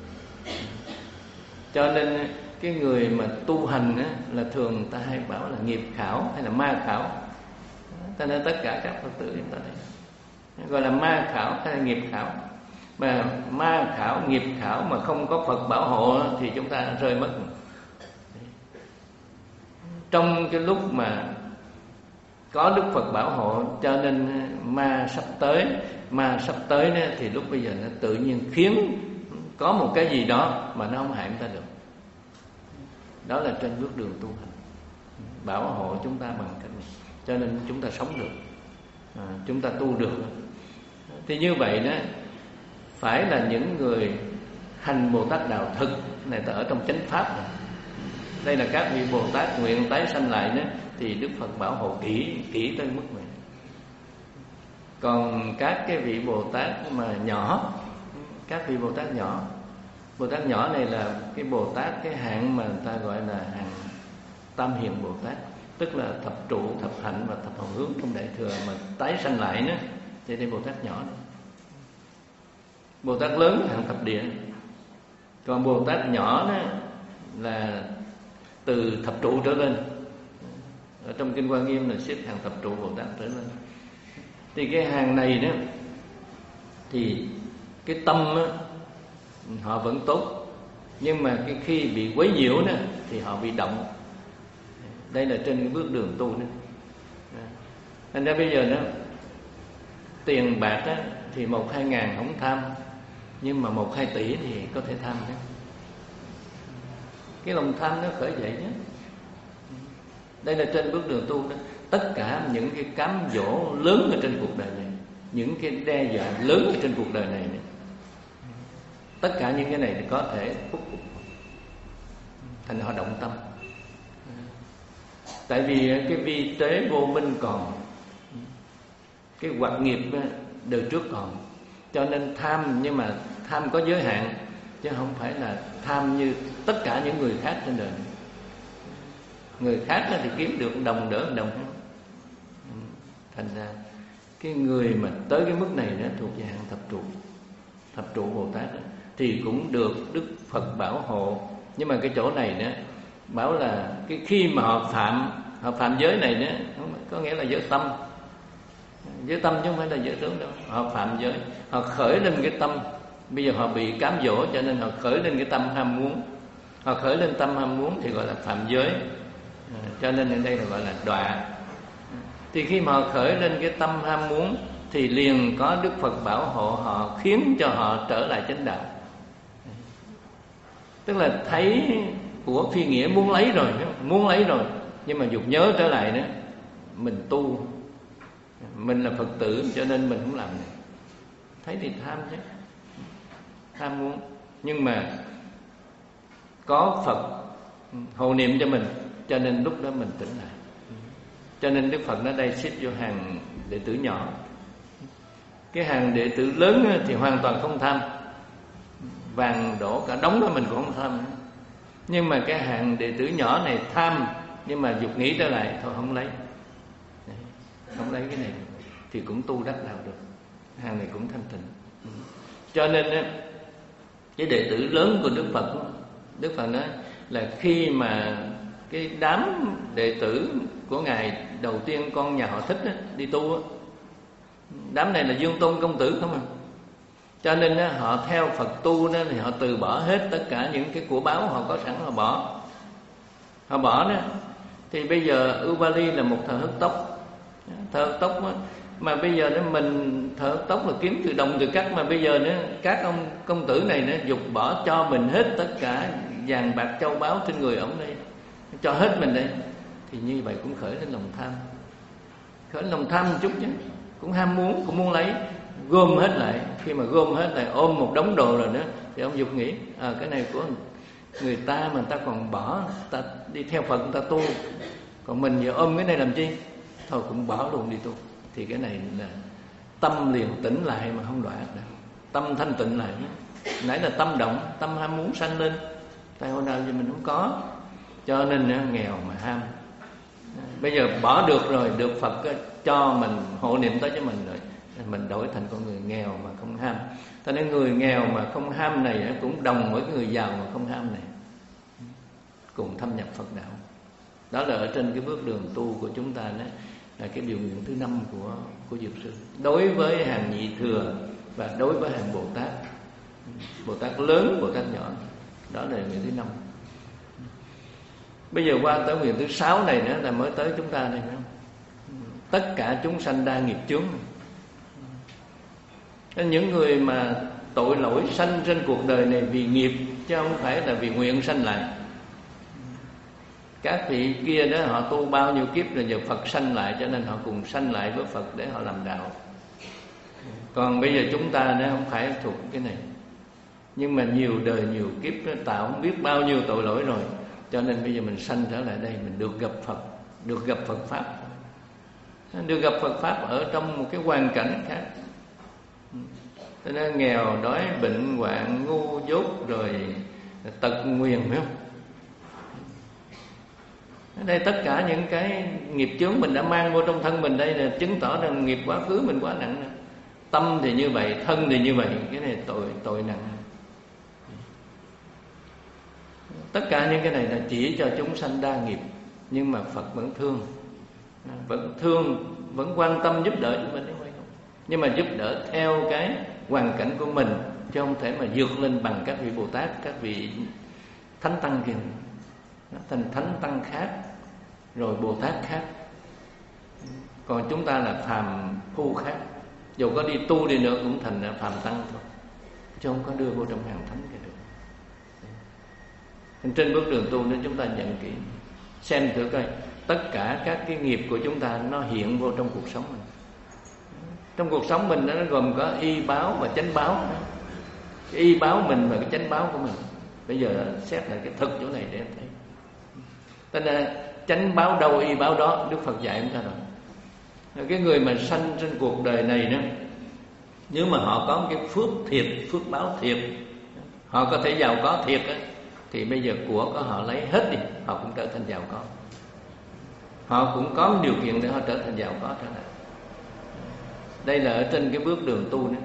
Cho nên cái người mà tu hành á, là thường người ta hay bảo là nghiệp khảo hay là ma khảo. Cho nên tất cả các Phật tử chúng ta đây gọi là ma khảo hay là nghiệp khảo. Mà ma khảo, nghiệp khảo mà không có Phật bảo hộ thì chúng ta rơi mất. Trong cái lúc mà có Đức Phật bảo hộ, cho nên ma sắp tới, ma sắp tới đó, thì lúc bây giờ nó tự nhiên khiến có một cái gì đó mà nó không hại chúng ta được. Đó là trên bước đường tu hành, bảo hộ chúng ta bằng cách này, cho nên chúng ta sống được, à, chúng ta tu được. Thì như vậy đó, phải là những người hành Bồ Tát đạo thực này, ta ở trong chánh pháp này. Đây là các vị Bồ Tát nguyện tái sanh lại đó, thì Đức Phật bảo hộ kỹ kỹ tới mức này. Còn các cái vị Bồ Tát mà nhỏ, các vị Bồ Tát nhỏ, Bồ Tát nhỏ này là cái Bồ Tát cái hạng mà người ta gọi là hạng Tam Hiền Bồ Tát, tức là thập trụ, thập hạnh và thập hồng hướng trong Đại Thừa mà tái sanh lại nữa. Thì đây Bồ Tát nhỏ đó. Bồ Tát lớn hạng thập địa, còn Bồ Tát nhỏ đó là từ thập trụ trở lên. Ở trong Kinh Hoa Nghiêm là xếp hàng thập trụ Bồ Tát trở lên. Thì cái hàng này đó, thì cái tâm đó, họ vẫn tốt, nhưng mà cái khi bị quấy nhiễu đó, thì họ bị động. Đây là trên cái bước đường tu đó. Thành ra bây giờ đó, tiền bạc đó, thì một hai ngàn không tham, nhưng mà một hai tỷ thì có thể tham đó. Cái lòng tham nó khởi dậy nhé. Đây là trên bước đường tu đó. Tất cả những cái cám dỗ lớn ở trên cuộc đời này, những cái đe dọa lớn ở trên cuộc đời này, này, tất cả những cái này thì có thể hút thành họ động tâm. Tại vì cái vi tế vô minh còn, cái hoạt nghiệp đời trước còn, cho nên tham, nhưng mà tham có giới hạn, chứ không phải là tham như tất cả những người khác trên đời này. Người khác thì kiếm được đồng đỡ đồng, Thành ra cái người mà tới cái mức này đó thuộc về hạng thập trụ, thập trụ Bồ Tát đó, thì cũng được Đức Phật bảo hộ. Nhưng mà cái chỗ này đó bảo là cái khi mà họ phạm họ phạm giới này đó, có nghĩa là giới tâm, giới tâm chứ không phải là giới tướng đâu. Họ phạm giới, họ khởi lên cái tâm. Bây giờ họ bị cám dỗ cho nên họ khởi lên cái tâm ham muốn. Họ khởi lên tâm ham muốn thì gọi là phạm giới, à, cho nên ở đây là gọi là đọa. Thì khi mà họ khởi lên cái tâm ham muốn thì liền có Đức Phật bảo hộ họ, khiến cho họ trở lại chánh đạo. Tức là thấy của phi nghĩa muốn lấy rồi, muốn lấy rồi, nhưng mà dục nhớ trở lại đó, mình tu, mình là Phật tử cho nên mình không làm này. Thấy thì tham chứ, tham muốn, nhưng mà có Phật hộ niệm cho mình, cho nên lúc đó mình tỉnh lại. Cho nên Đức Phật ở đây xếp vô hàng đệ tử nhỏ. Cái hàng đệ tử lớn thì hoàn toàn không tham, vàng đổ cả đống đó mình cũng không tham. Nhưng mà cái hàng đệ tử nhỏ này tham, nhưng mà dục nghĩ trở lại thôi không lấy, không lấy cái này thì cũng tu đắc đạo được. Hàng này cũng thanh tịnh. Cho nên cái đệ tử lớn của Đức Phật, Đức Phật nói là khi mà cái đám đệ tử của Ngài đầu tiên con nhà họ Thích á, đi tu á, đám này là Dương Tôn công tử không à. Cho nên á, họ theo Phật tu đó, thì họ từ bỏ hết tất cả những cái của báo họ có sẵn, họ bỏ. Họ bỏ đó. Thì bây giờ Ubali là một thợ hớt tóc. Thợ hớt tóc á, mà bây giờ đó mình thợ hớt tóc là kiếm từ đồng từ cắt, mà bây giờ nữa các ông công tử này nó dục bỏ cho mình hết tất cả vàng bạc châu báu trên người ông đây, cho hết mình đây. Thì như vậy cũng khởi lên lòng tham, khởi lên lòng tham một chút chứ, cũng ham muốn, cũng muốn lấy, gom hết lại. Khi mà gom hết lại, ôm một đống đồ rồi nữa, thì ông dục nghĩ à, cái này của người ta mà ta còn bỏ, ta đi theo Phật ta tu, còn mình giờ ôm cái này làm chi, thôi cũng bỏ luôn đi tu. Thì cái này là tâm liền tỉnh lại mà không đọa được, tâm thanh tịnh lại. Nãy là tâm động, tâm ham muốn sanh lên, tại hồi nào giờ mình không có, cho nên nghèo mà ham. Bây giờ bỏ được rồi, được Phật cho mình hộ niệm tới cho mình rồi, mình đổi thành con người nghèo mà không ham. Cho nên người nghèo mà không ham này cũng đồng với người giàu mà không ham này, cùng thâm nhập Phật đạo. Đó là ở trên cái bước đường tu của chúng ta đó, là cái điều nguyện thứ năm của của Dược Sư. Đối với hàng nhị thừa và đối với hàng Bồ Tát, Bồ Tát lớn, Bồ Tát nhỏ, đó là nguyện thứ năm. Bây giờ qua tới nguyện thứ sáu này nữa là mới tới chúng ta này nữa. Tất cả chúng sanh đa nghiệp chướng. Những người mà tội lỗi sanh trên cuộc đời này vì nghiệp, chứ không phải là vì nguyện sanh lại. Các vị kia đó họ tu bao nhiêu kiếp rồi giờ Phật sanh lại, cho nên họ cùng sanh lại với Phật để họ làm đạo. Còn bây giờ chúng ta đó không phải thuộc cái này, nhưng mà nhiều đời nhiều kiếp nó tạo không biết bao nhiêu tội lỗi rồi, cho nên bây giờ mình sanh trở lại đây, mình được gặp Phật, được gặp Phật Pháp, được gặp Phật Pháp ở trong một cái hoàn cảnh khác. Cho nên nghèo, đói, bệnh, hoạn, ngu dốt, rồi tật nguyền, phải không? Ở đây tất cả những cái nghiệp chướng mình đã mang vô trong thân mình đây là chứng tỏ rằng nghiệp quá khứ mình quá nặng. Tâm thì như vậy, thân thì như vậy, cái này tội tội nặng. Tất cả những cái này là chỉ cho chúng sanh đa nghiệp, nhưng mà Phật vẫn thương, vẫn thương, vẫn quan tâm giúp đỡ chúng mình, nhưng mà giúp đỡ theo cái hoàn cảnh của mình, chứ không thể mà vượt lên bằng các vị Bồ Tát, các vị Thánh Tăng kia. Nó thành Thánh Tăng khác, rồi Bồ Tát khác, còn chúng ta là phàm phu khác. Dù có đi tu đi nữa cũng thành là phàm tăng thôi, chứ không có đưa vô trong hàng thánh kia được. Trên bước đường tu nên chúng ta nhận kỹ, xem thử coi tất cả các cái nghiệp của chúng ta nó hiện vô trong cuộc sống mình. Trong cuộc sống mình nó gồm có y báo và chánh báo. Cái y báo mình và cái chánh báo của mình. Bây giờ xét lại cái thực chỗ này để em thấy. Tên là chánh báo đâu y báo đó, Đức Phật dạy chúng ta rồi. Cái người mà sanh trên cuộc đời này đó, nếu mà họ có một cái phước thiệt, phước báo thiệt, họ có thể giàu có thiệt á, thì bây giờ của của họ lấy hết đi, họ cũng trở thành giàu có. Họ cũng có điều kiện để họ trở thành giàu có trở lại. Đây là ở trên cái bước đường tu nữa.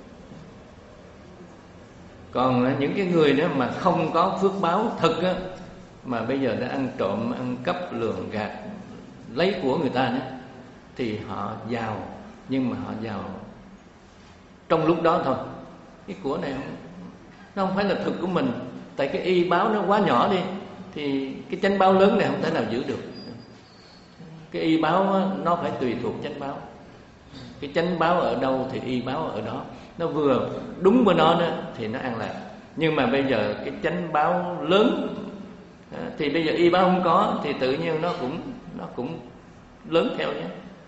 Còn những cái người đó mà không có phước báo thực á, mà bây giờ đã ăn trộm, ăn cắp, lường gạt, lấy của người ta nữa, thì họ giàu, nhưng mà họ giàu trong lúc đó thôi. Cái của này không, nó không phải là thực của mình. Tại cái y báo nó quá nhỏ đi, thì cái chánh báo lớn này không thể nào giữ được. Cái y báo nó phải tùy thuộc chánh báo. Cái chánh báo ở đâu thì y báo ở đó. Nó vừa đúng với nó đó thì nó an lạc. Nhưng mà bây giờ cái chánh báo lớn thì bây giờ y báo không có, thì tự nhiên nó cũng nó cũng lớn theo nhé.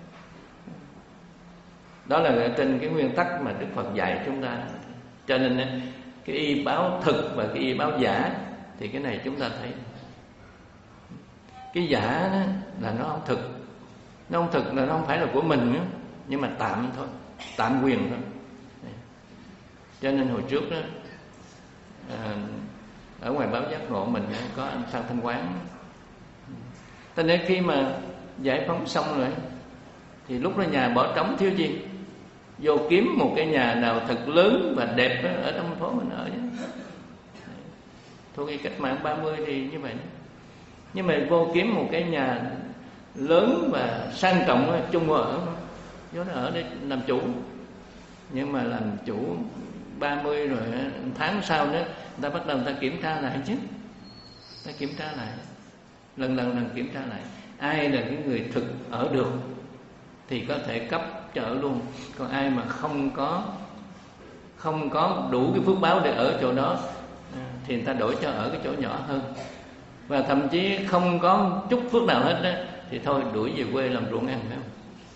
Đó là trên cái nguyên tắc mà Đức Phật dạy chúng ta. Cho nên cái y báo thực và cái y báo giả, thì cái này chúng ta thấy cái giả đó là nó không thực. Nó không thực là nó không phải là của mình nữa, nhưng mà tạm thôi, tạm quyền thôi. Cho nên hồi trước đó, à, ở ngoài báo Giác Ngộ mình có anh Phan Thanh Quán. Cho nên khi mà giải phóng xong rồi, thì lúc đó nhà bỏ trống thiếu gì, vô kiếm một cái nhà nào thật lớn và đẹp ở trong phố mình ở. Thuộc cái cách mạng ba mươi thì như vậy. Nhưng mà vô kiếm một cái nhà lớn và sang trọng chung ở, vô nó ở để làm chủ. Nhưng mà làm chủ ba mươi rồi tháng sau nữa, người ta bắt đầu người ta kiểm tra lại chứ. Ta kiểm tra lại, lần lần lần kiểm tra lại, ai là cái người thực ở được thì có thể cấp cho ở luôn. Còn ai mà không có không có đủ cái phước báo để ở chỗ đó thì người ta đổi cho ở cái chỗ nhỏ hơn. Và thậm chí không có chút phước nào hết đó, thì thôi đuổi về quê làm ruộng ăn, phải không?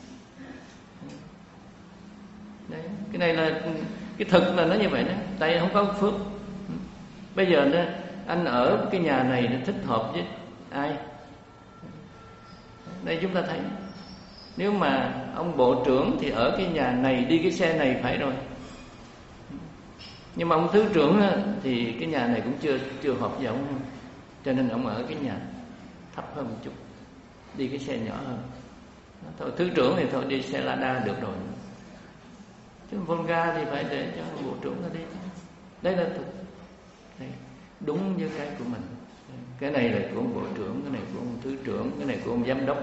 Đấy, cái này là cái thực là nó như vậy đó. Tại không có phước. Bây giờ đó, anh ở cái nhà này nó thích hợp với ai? Đây chúng ta thấy, nếu mà ông bộ trưởng thì ở cái nhà này, đi cái xe này phải rồi. Nhưng mà ông thứ trưởng á, thì cái nhà này cũng chưa chưa hợp với ông, cho nên ông ở cái nhà thấp hơn một chút, đi cái xe nhỏ hơn. Thôi thứ trưởng thì thôi đi xe Lada được rồi, chứ Volga thì phải để cho bộ trưởng nó đi. Đây là thực, đây, đúng với cái của mình. Cái này là của ông bộ trưởng, cái này của ông thứ trưởng, cái này của ông giám đốc.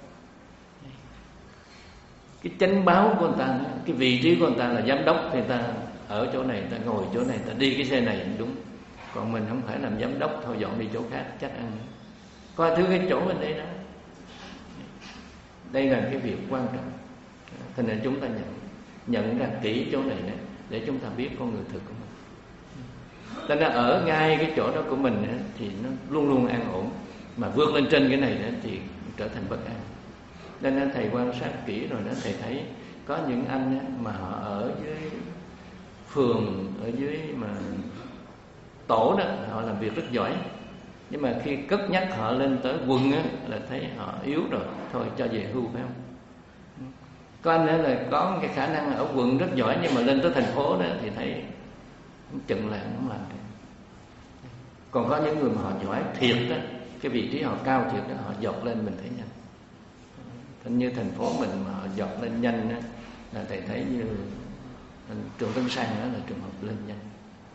Cái chánh báo của người ta, cái vị trí của người ta là giám đốc, thì người ta ở chỗ này, người ta ngồi chỗ này, người ta đi cái xe này đúng. Còn mình không phải làm giám đốc, thôi dọn đi chỗ khác chắc ăn. Coi thứ cái chỗ bên đây đó. Đây là cái việc quan trọng. Thế nên chúng ta nhận nhận ra kỹ chỗ này đó, để chúng ta biết con người thực của mình. Cho nên ở ngay cái chỗ đó của mình đó, thì nó luôn luôn an ổn. Mà vượt lên trên cái này đó, thì trở thành bất an. Nên thầy quan sát kỹ rồi đó, thầy thấy có những anh mà họ ở dưới phường, ở dưới mà tổ đó, họ làm việc rất giỏi. Nhưng mà khi cất nhắc họ lên tới quận á, là thấy họ yếu rồi, thôi cho về hưu, phải không? Có anh nữa là có cái khả năng ở quận rất giỏi, nhưng mà lên tới thành phố đó thì thấy chừng là không làm được. Còn có những người mà họ giỏi thiệt đó, cái vị trí họ cao thiệt đó, họ dọt lên mình thấy nhanh. Thành như thành phố mình mà họ dọt lên nhanh đó, là thầy thấy như Trường Tân Sang đó là trường hợp lên nhanh.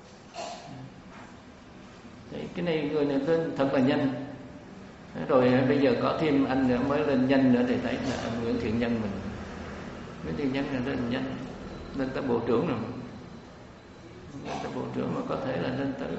Đấy, cái này người này lên thật là nhanh. Rồi bây giờ có thêm anh nữa mới lên nhanh nữa, thì thấy là anh Nguyễn Thiện Nhân mình, Nguyễn Thiện Nhân là lên nhanh, lên tới bộ trưởng rồi, lên tới bộ trưởng mà có thể là lên tới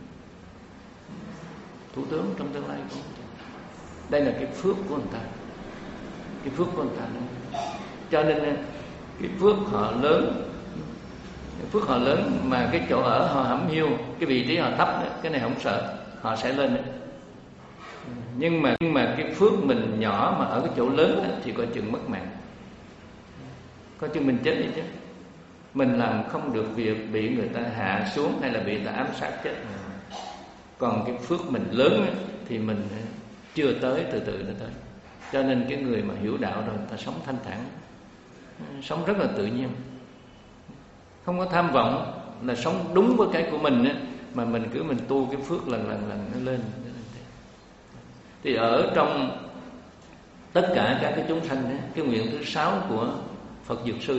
thủ tướng trong tương lai cũng. Đây là cái phước của người ta, cái phước của người ta đó. Cho nên cái phước họ lớn, cái phước họ lớn mà cái chỗ ở họ hẩm hiu, cái vị trí họ thấp đó, cái này không sợ, họ sẽ lên đó. Nhưng mà nhưng mà cái phước mình nhỏ mà ở cái chỗ lớn đó, thì coi chừng mất mạng, coi chừng mình chết đi chứ. Mình làm không được việc bị người ta hạ xuống hay là bị người ta ám sát chết. Còn cái phước mình lớn đó, thì mình chưa tới, từ từ nó tới. Cho nên cái người mà hiểu đạo rồi, người ta sống thanh thản, sống rất là tự nhiên, không có tham vọng, là sống đúng với cái của mình á, mà mình cứ mình tu cái phước lần lần lần nó lên. Thì ở trong tất cả các cái chúng sanh đó, cái nguyện thứ sáu của Phật Dược Sư đó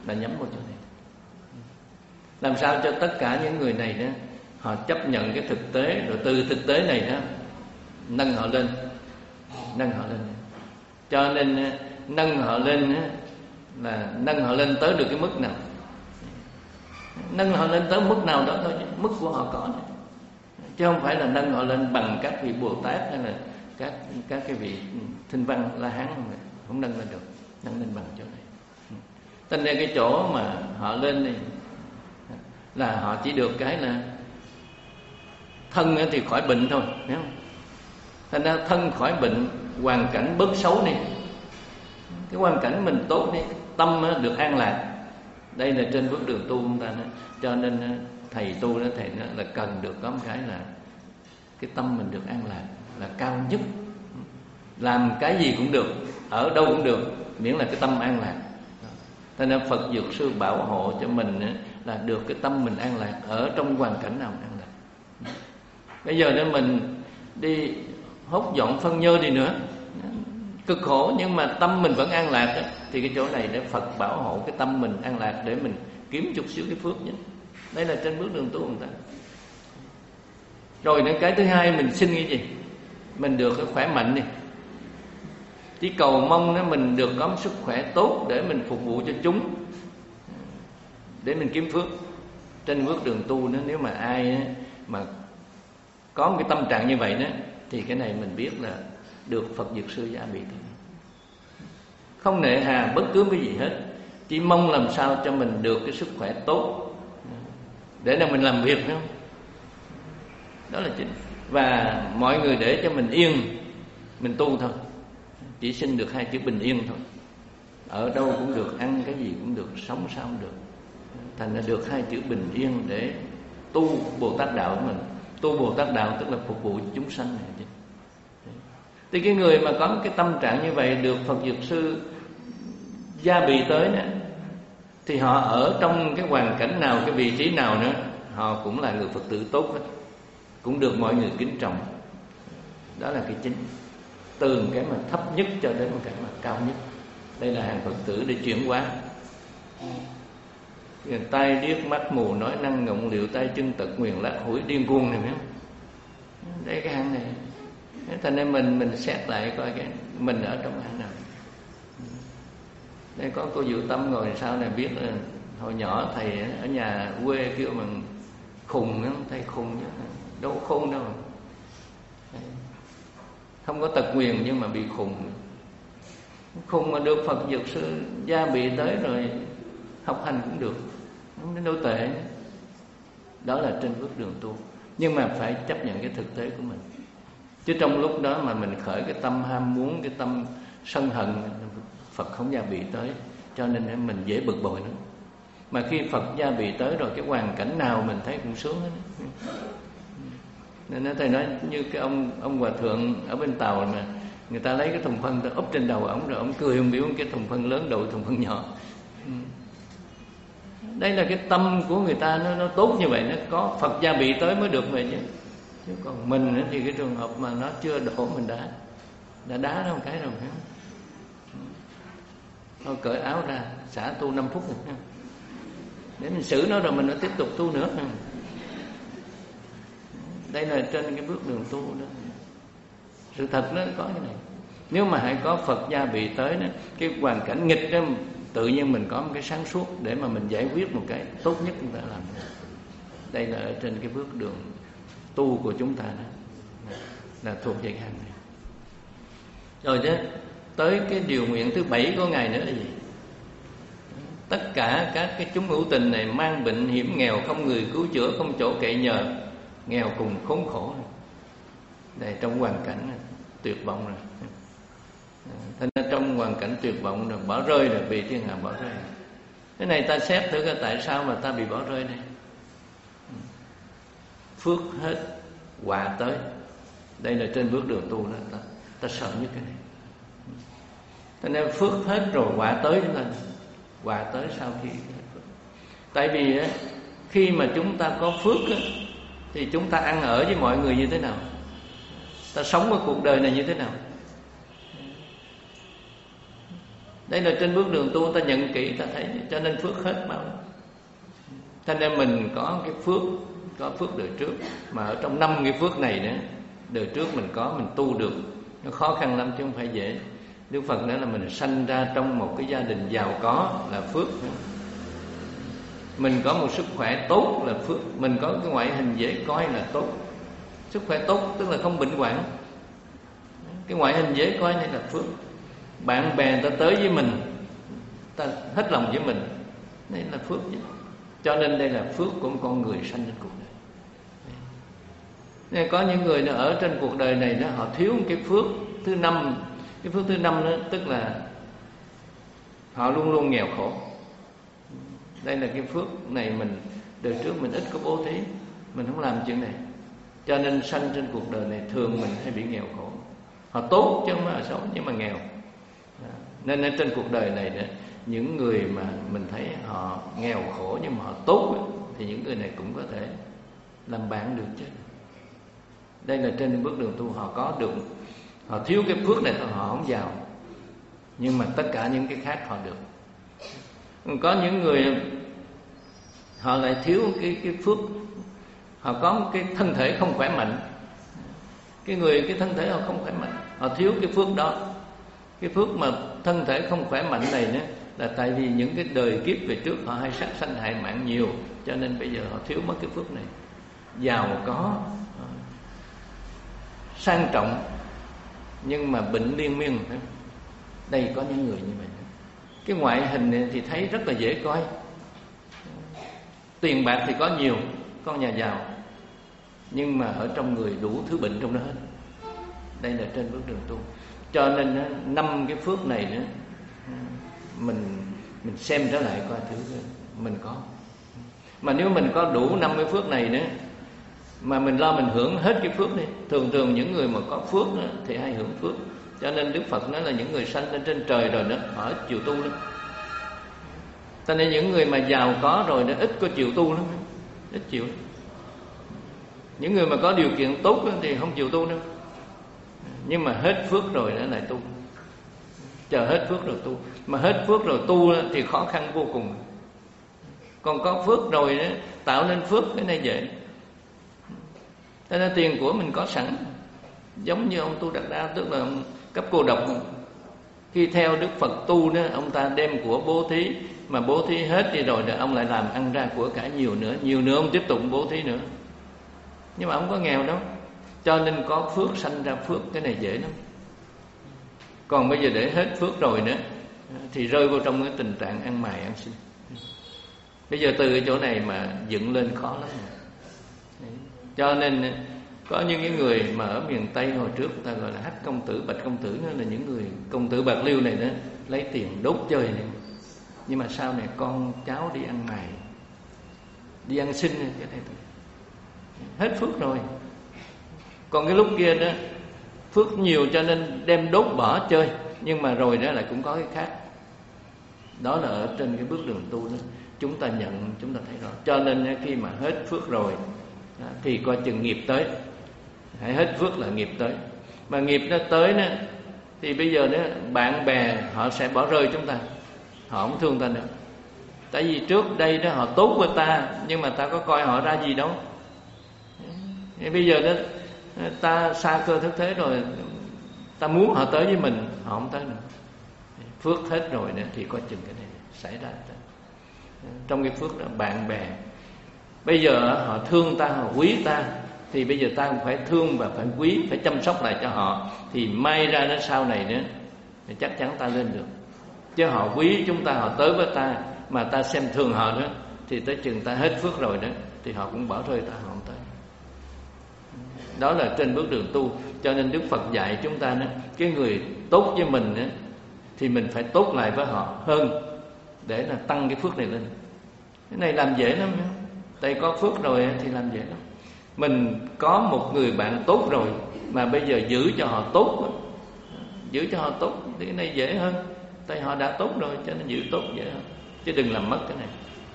là nhắm vào chỗ này. Làm sao cho tất cả những người này đó họ chấp nhận cái thực tế, rồi từ thực tế này đó nâng họ lên, nâng họ lên. Cho nên nâng họ lên là nâng họ lên tới được cái mức nào, nâng họ lên tới mức nào đó thôi, mức của họ có, chứ không phải là nâng họ lên bằng các vị Bồ Tát hay là các các cái vị Thanh Văn La Hán, không, không nâng lên được, nâng lên bằng chỗ này. Thành ra cái chỗ mà họ lên này là họ chỉ được cái là thân thì khỏi bệnh thôi, hiểu không? Thành ra thân khỏi bệnh, hoàn cảnh bớt xấu đi, cái hoàn cảnh mình tốt đi, tâm được an lạc. Đây là trên bước đường tu chúng ta đó. Cho nên thầy tu đó, thầy đó là cần được có một cái là cái tâm mình được an lạc là cao nhất. Làm cái gì cũng được, ở đâu cũng được, miễn là cái tâm an lạc. Cho nên Phật Dược Sư bảo hộ cho mình là được cái tâm mình an lạc ở trong hoàn cảnh nào an lạc. Bây giờ nếu mình đi hốt dọn phân nhơ đi nữa, cực khổ nhưng mà tâm mình vẫn an lạc đó, thì cái chỗ này để Phật bảo hộ cái tâm mình an lạc để mình kiếm chút xíu cái phước nhé. Đây là trên bước đường tu người ta. Rồi đến cái thứ hai mình xin cái gì? Mình được cái khỏe mạnh đi. Chỉ cầu mong đó mình được có sức khỏe tốt để mình phục vụ cho chúng, để mình kiếm phước. Trên bước đường tu đó, nếu mà ai mà có một cái tâm trạng như vậy đó, thì cái này mình biết là được Phật Dược Sư gia bị thôi. Không nệ hà bất cứ cái gì hết, chỉ mong làm sao cho mình được cái sức khỏe tốt để là mình làm việc, phải không? Đó là chính. Và mọi người để cho mình yên, mình tu thôi. Chỉ xin được hai chữ bình yên thôi. Ở đâu cũng được, ăn cái gì cũng được, sống sao cũng được. Thành ra được hai chữ bình yên để tu Bồ Tát đạo của mình. Tu Bồ Tát đạo tức là phục vụ chúng sanh này. Thì cái người mà có cái tâm trạng như vậy được Phật Dược Sư gia bị tới đó, thì họ ở trong cái hoàn cảnh nào, cái vị trí nào nữa, họ cũng là người Phật tử tốt hết, cũng được mọi người kính trọng. Đó là cái chính. Từ cái mà thấp nhất cho đến cái mà cao nhất. Đây là hàng Phật tử để chuyển hóa. Tai điếc mắt mù nói năng ngọng liệu, tay chân tật nguyền lắc hủi điên cuồng này, phải không? Đây cái hàng này. Thành nên mình mình xét lại coi cái mình ở trong hàng nào. Đây có cô Diệu Tâm ngồi sau này biết là hồi nhỏ thầy ở nhà quê kêu bằng khùng đó, thầy khùng chứ đâu có khôn đâu. Không có tật nguyền nhưng mà bị khùng. Khùng mà được Phật Dược Sư gia bị tới rồi học hành cũng được, không đến đâu tệ. Đó là trên bước đường tu. Nhưng mà phải chấp nhận cái thực tế của mình. Chứ trong lúc đó mà mình khởi cái tâm ham muốn, cái tâm sân hận, Phật không gia bị tới, cho nên mình dễ bực bội nữa. Mà khi Phật gia bị tới rồi, cái hoàn cảnh nào mình thấy cũng sướng hết. Nên thầy nói như cái ông ông hòa thượng ở bên Tàu mà người ta lấy cái thùng phân ta úp trên đầu ổng rồi ổng cười không biểu cái thùng phân lớn đội thùng phân nhỏ. Đây là cái tâm của người ta nó nó tốt như vậy, nó có Phật gia bị tới mới được vậy chứ. Chứ còn mình thì cái trường hợp mà nó chưa đổ mình đã đã đá nó một cái rồi phải không? Thôi cởi áo ra, xả tu năm phút rồi. Để mình xử nó rồi mình nó tiếp tục tu nữa. Đây là trên cái bước đường tu đó. Sự thật nó có như này. Nếu mà hãy có Phật gia bị tới đó, cái hoàn cảnh nghịch đó, tự nhiên mình có một cái sáng suốt để mà mình giải quyết một cái tốt nhất chúng ta làm. Đây là ở trên cái bước đường tu của chúng ta đó, là thuộc về hàng này. Rồi chứ tới cái điều nguyện thứ bảy của Ngài nữa là gì? Tất cả các cái chúng hữu tình này mang bệnh hiểm nghèo, không người cứu chữa, không chỗ cậy nhờ, nghèo cùng khốn khổ. Đây trong hoàn cảnh này, tuyệt vọng rồi. Thế nên trong hoàn cảnh tuyệt vọng rồi, bỏ rơi rồi, bị thiên hạ bỏ rơi. Cái này ta xét thử coi tại sao mà ta bị bỏ rơi đây. Phước hết, quả tới. Đây là trên bước đường tu đó, ta, ta sợ nhất cái này. Thế nên phước hết rồi, quả tới chúng ta. Quả tới sau khi tại vì á, khi mà chúng ta có phước á, thì chúng ta ăn ở với mọi người như thế nào, ta sống ở cuộc đời này như thế nào. Đây là trên bước đường tu, ta nhận kỹ ta thấy, cho nên phước hết bao. Cho nên mình có cái phước, có phước đời trước, mà ở trong năm cái phước này nữa, đời trước mình có, mình tu được, nó khó khăn lắm chứ không phải dễ. Đức Phật nói là mình sanh ra trong một cái gia đình giàu có là phước. Mình có một sức khỏe tốt là phước. Mình có cái ngoại hình dễ coi là tốt. Sức khỏe tốt tức là không bệnh hoạn. Cái ngoại hình dễ coi này là phước. Bạn bè ta tới với mình, ta hết lòng với mình, đây là phước. Cho nên đây là phước của một con người sanh trên cuộc đời. Nên có những người nó ở trên cuộc đời này nó họ thiếu cái phước thứ năm. Cái phước thứ năm đó tức là họ luôn luôn nghèo khổ. Đây là cái phước này mình đời trước mình ít có bố thí, mình không làm chuyện này, cho nên sanh trên cuộc đời này thường mình hay bị nghèo khổ. Họ tốt chứ không phải là xấu, nhưng mà nghèo. Nên ở trên cuộc đời này nữa, những người mà mình thấy họ nghèo khổ nhưng mà họ tốt thì những người này cũng có thể làm bạn được chứ. Đây là trên bước đường tu họ có được. Họ thiếu cái phước này thôi họ không giàu, nhưng mà tất cả những cái khác họ được. Có những người họ lại thiếu cái cái phước, họ có cái thân thể không khỏe mạnh. Cái người cái thân thể họ không khỏe mạnh, họ thiếu cái phước đó. Cái phước mà thân thể không khỏe mạnh này nữa là tại vì những cái đời kiếp về trước họ hay sát sanh hại mạng nhiều, cho nên bây giờ họ thiếu mất cái phước này. Giàu có, sang trọng, nhưng mà bệnh liên miên. Đây có những người như vậy. Cái ngoại hình này thì thấy rất là dễ coi, tiền bạc thì có nhiều, con nhà giàu, nhưng mà ở trong người đủ thứ bệnh trong đó hết. Đây là trên bước đường tu. Cho nên năm cái phước này nữa, mình mình xem trở lại coi thử mình có. Mà nếu mình có đủ năm cái phước này nữa, mà mình lo mình hưởng hết cái phước này. Thường thường những người mà có phước đó, thì hay hưởng phước. Cho nên Đức Phật nói là những người sanh lên trên trời rồi đó, họ ít chịu tu lắm. Cho nên những người mà giàu có rồi nó ít có chịu tu lắm, ít chịu lắm. Những người mà có điều kiện tốt thì không chịu tu đâu. Nhưng mà hết phước rồi nó lại tu. Chờ hết phước rồi tu. Mà hết phước rồi tu thì khó khăn vô cùng. Còn có phước rồi đó, tạo nên phước cái này dễ. Cho nên tiền của mình có sẵn. Giống như ông Tu Đạt Đa, tức là ông cấp cô độc. Khi theo Đức Phật tu đó, ông ta đem của bố thí, mà bố thí hết đi rồi đó, ông lại làm ăn ra của cải nhiều nữa. Nhiều nữa ông tiếp tục bố thí nữa. Nhưng mà ông có nghèo đâu. Cho nên có phước sanh ra phước, cái này dễ lắm. Còn bây giờ để hết phước rồi nữa thì rơi vào trong cái tình trạng ăn mày ăn xin. Bây giờ từ cái chỗ này mà dựng lên khó lắm. Cho nên có những cái người mà ở miền Tây hồi trước người ta gọi là Hắc công tử, Bạch công tử, đó là những người công tử Bạc Liêu này đó, lấy tiền đốt chơi này. Nhưng mà sau này con cháu đi ăn mày, đi ăn xin cái này thôi. Hết phước rồi. Còn cái lúc kia đó phước nhiều cho nên đem đốt bỏ chơi, nhưng mà rồi đó lại cũng có cái khác. Đó là ở trên cái bước đường tu đó, chúng ta nhận, chúng ta thấy rõ. Cho nên khi mà hết phước rồi thì coi chừng nghiệp tới. Hãy hết phước là nghiệp tới. Mà nghiệp nó tới đó thì bây giờ đó bạn bè họ sẽ bỏ rơi chúng ta, họ không thương ta nữa. Tại vì trước đây đó họ tốt với ta, nhưng mà ta có coi họ ra gì đâu. Thì bây giờ đó ta xa cơ thức thế rồi, ta muốn họ tới với mình, họ không tới nữa. Phước hết rồi nữa thì coi chừng cái này xảy ra. Trong cái phước đó bạn bè, bây giờ họ thương ta, họ quý ta, thì bây giờ ta cũng phải thương và phải quý, phải chăm sóc lại cho họ. Thì may ra nó sau này nữa thì chắc chắn ta lên được. Chứ họ quý chúng ta, họ tới với ta mà ta xem thường họ nữa, thì tới chừng ta hết phước rồi đó thì họ cũng bỏ rơi ta, họ không tới. Đó là trên bước đường tu. Cho nên Đức Phật dạy chúng ta đó, cái người tốt với mình đó, thì mình phải tốt lại với họ hơn, để là tăng cái phước này lên. Cái này làm dễ lắm. Tại có phước rồi thì làm dễ lắm. Mình có một người bạn tốt rồi mà bây giờ giữ cho họ tốt, giữ cho họ tốt thì cái này dễ hơn. Tại họ đã tốt rồi cho nên giữ tốt dễ hơn, chứ đừng làm mất cái này.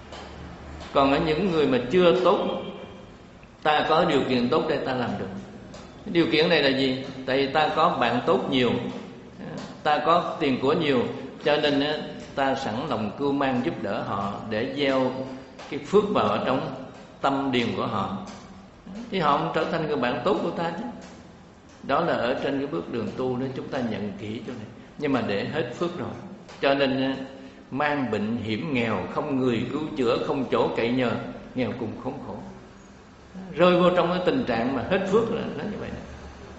Còn ở những người mà chưa tốt, ta có điều kiện tốt để ta làm được. Cái điều kiện này là gì? Tại vì ta có bạn tốt nhiều, ta có tiền của nhiều, Cho nên á, ta sẵn lòng cưu mang giúp đỡ họ để gieo cái phước vào ở trong tâm điền của họ, thì họ cũng trở thành người bạn tốt của ta chứ. Đó là ở trên cái bước đường tu đó chúng ta nhận kỹ chỗ này. Nhưng mà để hết phước rồi, cho nên mang bệnh hiểm nghèo, không người cứu chữa, không chỗ cậy nhờ, nghèo cùng khốn khổ, rơi vô trong cái tình trạng mà hết phước là nó như vậy đó.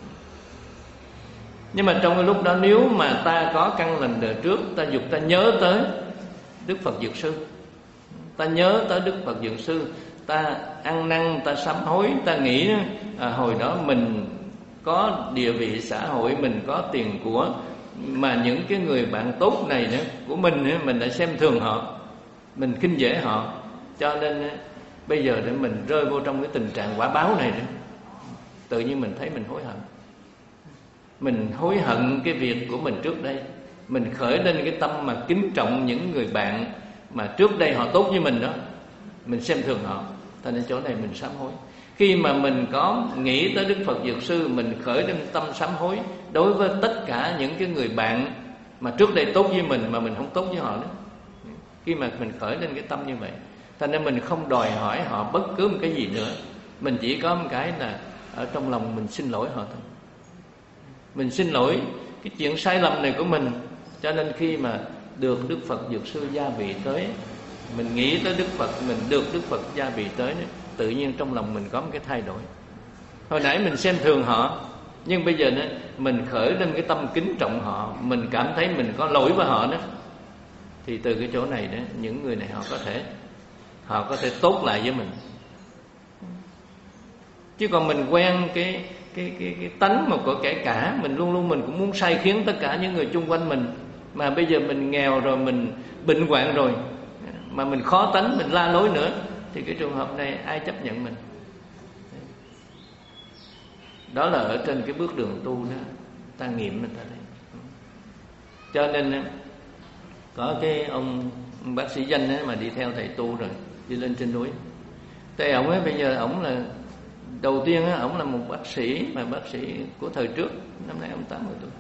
Nhưng mà trong cái lúc đó, nếu mà ta có căn lành đời trước, ta dục ta nhớ tới Đức Phật Dược Sư, ta nhớ tới Đức Phật Dược Sư, ta ăn năn, ta sám hối, ta nghĩ à, hồi đó mình có địa vị xã hội, mình có tiền của, mà những cái người bạn tốt này nữa của mình nữa, mình đã xem thường họ, mình khinh dễ họ, cho nên bây giờ để mình rơi vô trong cái tình trạng quả báo này nữa, tự nhiên mình thấy mình hối hận. Mình hối hận cái việc của mình trước đây, mình khởi lên cái tâm mà kính trọng những người bạn mà trước đây họ tốt với mình đó, mình xem thường họ, cho nên chỗ này mình sám hối. Khi mà mình có nghĩ tới Đức Phật Dược Sư, mình khởi lên tâm sám hối đối với tất cả những cái người bạn mà trước đây tốt với mình mà mình không tốt với họ nữa. Khi mà mình khởi lên cái tâm như vậy, cho nên mình không đòi hỏi họ bất cứ một cái gì nữa, mình chỉ có một cái là ở trong lòng mình xin lỗi họ thôi. Mình xin lỗi cái chuyện sai lầm này của mình. Cho nên khi mà được Đức Phật Dược Sư gia vị tới, mình nghĩ tới Đức Phật, mình được Đức Phật gia vị tới, tự nhiên trong lòng mình có một cái thay đổi. Hồi nãy mình xem thường họ, nhưng bây giờ nữa mình khởi lên cái tâm kính trọng họ, mình cảm thấy mình có lỗi với họ đó, thì từ cái chỗ này đó, những người này họ có thể họ có thể tốt lại với mình. Chứ còn mình quen cái cái cái cái tánh mà của kẻ cả, mình luôn luôn mình cũng muốn sai khiến tất cả những người chung quanh mình, mà bây giờ mình nghèo rồi, mình bệnh hoạn rồi, mà mình khó tánh, mình la lối nữa, thì cái trường hợp này ai chấp nhận mình? Đó là ở trên cái bước đường tu đó, ta nghiệm mình ta thấy. Cho nên có cái ông bác sĩ Danh ấy mà đi theo thầy tu rồi, đi lên trên núi, thì ổng ấy bây giờ ổng là đầu tiên á, ổng là một bác sĩ mà bác sĩ của thời trước, năm nay ông tám mươi tuổi.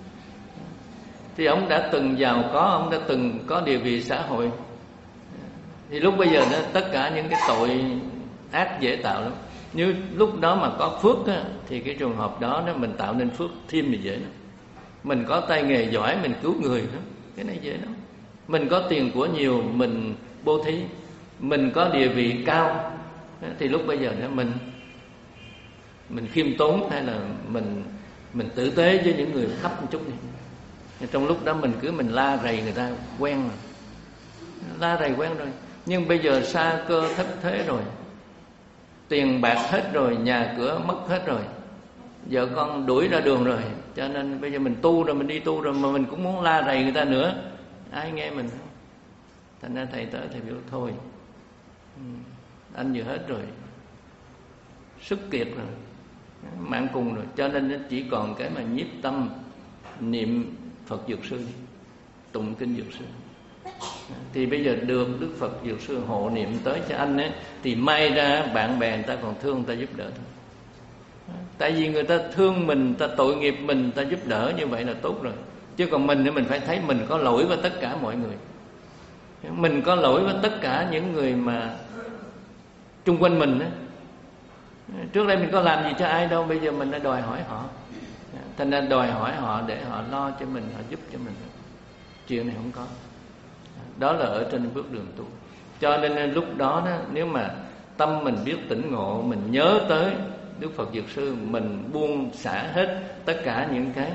Thì ổng đã từng giàu có, ổng đã từng có địa vị xã hội. Thì lúc bây giờ đó, tất cả những cái tội ác dễ tạo lắm. Nếu lúc đó mà có phước á, thì cái trường hợp đó, đó mình tạo nên phước thêm thì dễ lắm. Mình có tay nghề giỏi, mình cứu người đó, cái này dễ lắm. Mình có tiền của nhiều, mình bố thí. Mình có địa vị cao, thì lúc bây giờ đó mình mình khiêm tốn, hay là mình mình tử tế với những người thấp một chút đi. Trong lúc đó mình cứ mình la rầy người ta quen rồi, la rầy quen rồi. Nhưng bây giờ xa cơ thất thế rồi, tiền bạc hết rồi, nhà cửa mất hết rồi, vợ con đuổi ra đường rồi, cho nên bây giờ mình tu rồi, mình đi tu rồi, mà mình cũng muốn la rầy người ta nữa, ai nghe mình? Thành ra thầy tới thầy biểu thôi, anh vừa hết rồi, sức kiệt rồi, mạng cùng rồi, cho nên chỉ còn cái mà nhiếp tâm niệm Phật Dược Sư, tụng kinh Dược Sư. Thì bây giờ được Đức Phật Dược Sư hộ niệm tới cho anh ấy, thì may ra bạn bè người ta còn thương, người ta giúp đỡ thôi. Tại vì người ta thương mình, người ta tội nghiệp mình, người ta giúp đỡ như vậy là tốt rồi. Chứ còn mình thì mình phải thấy mình có lỗi với tất cả mọi người, mình có lỗi với tất cả những người mà chung quanh mình đó. Trước đây mình có làm gì cho ai đâu, bây giờ mình đã đòi hỏi họ. Thành ra đòi hỏi họ để họ lo cho mình, họ giúp cho mình. Chuyện này không có. Đó là ở trên bước đường tu. Cho nên lúc đó, đó nếu mà tâm mình biết tỉnh ngộ, mình nhớ tới Đức Phật Dược Sư, mình buông xả hết tất cả những cái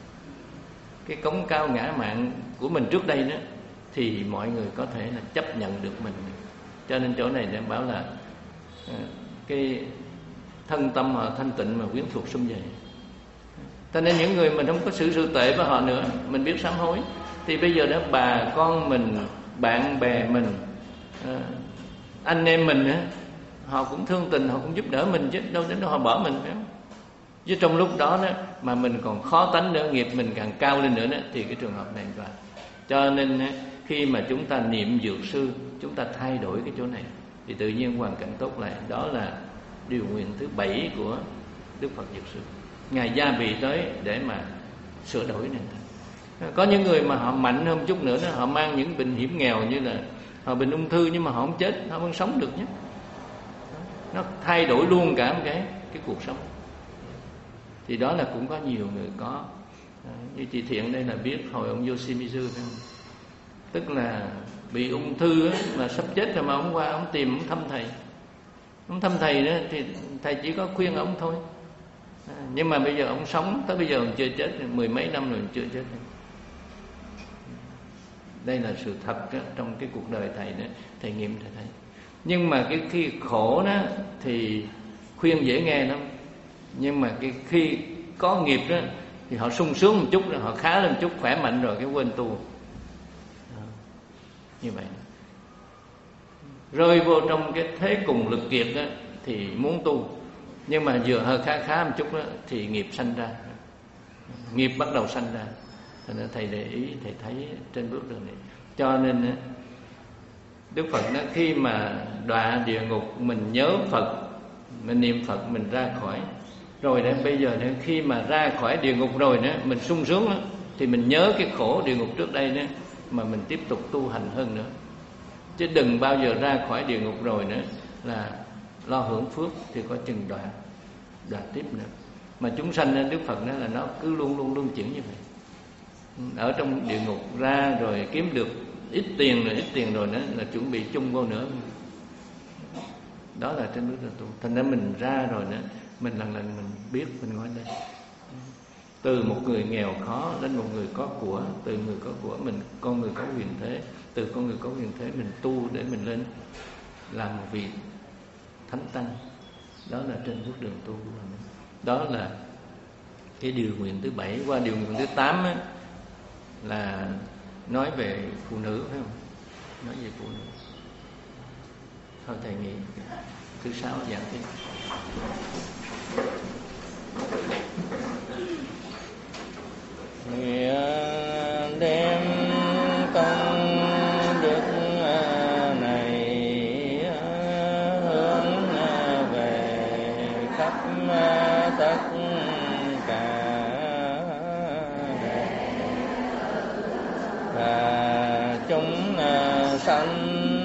cái cống cao ngã mạn của mình trước đây đó, thì mọi người có thể là chấp nhận được mình. Cho nên chỗ này để bảo là cái thân tâm họ thanh tịnh mà quyến thuộc sum vầy. Cho nên những người mình không có xử sự tệ với họ nữa, mình biết sám hối, thì bây giờ đó bà con mình, bạn bè mình, anh em mình á, họ cũng thương tình, họ cũng giúp đỡ mình chứ đâu đến đâu họ bỏ mình, phải không? Chứ trong lúc đó, đó mà mình còn khó tánh nữa, nghiệp mình càng cao lên nữa đó, thì cái trường hợp này là. Cho nên khi mà chúng ta niệm Dược Sư, chúng ta thay đổi cái chỗ này, thì tự nhiên hoàn cảnh tốt lại. Đó là điều nguyện thứ bảy của Đức Phật Dược Sư. Ngài gia vị tới để mà sửa đổi nền. Có những người mà họ mạnh hơn chút nữa đó, họ mang những bệnh hiểm nghèo như là họ bệnh ung thư nhưng mà họ không chết, họ vẫn sống được nhé. Nó thay đổi luôn cả một cái cái cuộc sống. Thì đó là cũng có nhiều người có. Như chị Thiện đây là biết hồi ông Yoshimizu phải không? Tức là bị ung thư á, mà sắp chết rồi mà ông qua ông tìm ông thăm thầy. Ông thăm thầy đó thì thầy chỉ có khuyên ông thôi. À, nhưng mà bây giờ ông sống tới bây giờ ông chưa chết, mười mấy năm rồi chưa chết. Đây là sự thật đó, trong cái cuộc đời thầy đó, thầy nghiệm thầy thấy. Nhưng mà cái khi khổ đó thì khuyên dễ nghe lắm. Nhưng mà cái khi có nghiệp đó thì họ sung sướng một chút rồi, họ khá lên một chút, khỏe mạnh rồi cái quên tu. À, như vậy. Rơi vô trong cái thế cùng lực kiệt đó thì muốn tu, nhưng mà vừa hơi khá khá một chút đó thì nghiệp sanh ra, nghiệp bắt đầu sanh ra. Cho nên thầy để ý, thầy thấy trên bước đường này. Cho nên Đức Phật đó, khi mà đọa địa ngục mình nhớ Phật, mình niệm Phật, mình ra khỏi rồi đó. Bây giờ đó, khi mà ra khỏi địa ngục rồi đó, mình sung sướng đó, thì mình nhớ cái khổ địa ngục trước đây đó, mà mình tiếp tục tu hành hơn nữa. Chứ đừng bao giờ ra khỏi địa ngục rồi nữa là lo hưởng phước thì có chừng đọa đọa tiếp nữa. Mà chúng sanh Đức Phật đó là nó cứ luôn luôn luôn chuyển như vậy. Ở trong địa ngục ra rồi kiếm được ít tiền rồi ít tiền rồi nữa là chuẩn bị chung vô nữa. Đó là trên bước đường tu. Thành ra mình ra rồi nữa, mình lần lần mình biết, mình ngồi đây. Từ một người nghèo khó đến một người có của, từ người có của mình con người có quyền thế, từ con người có quyền thế mình tu để mình lên làm một vị thánh tăng. Đó là trên bước đường tu của mình. Đó là cái điều nguyện thứ bảy. Qua điều nguyện thứ tám á, là nói về phụ nữ, phải không? Nói về phụ nữ. Thôi thầy nghĩ thứ sáu giảng tiếp. Nguyện đem công đức này hướng về khắp tất cả và chúng sanh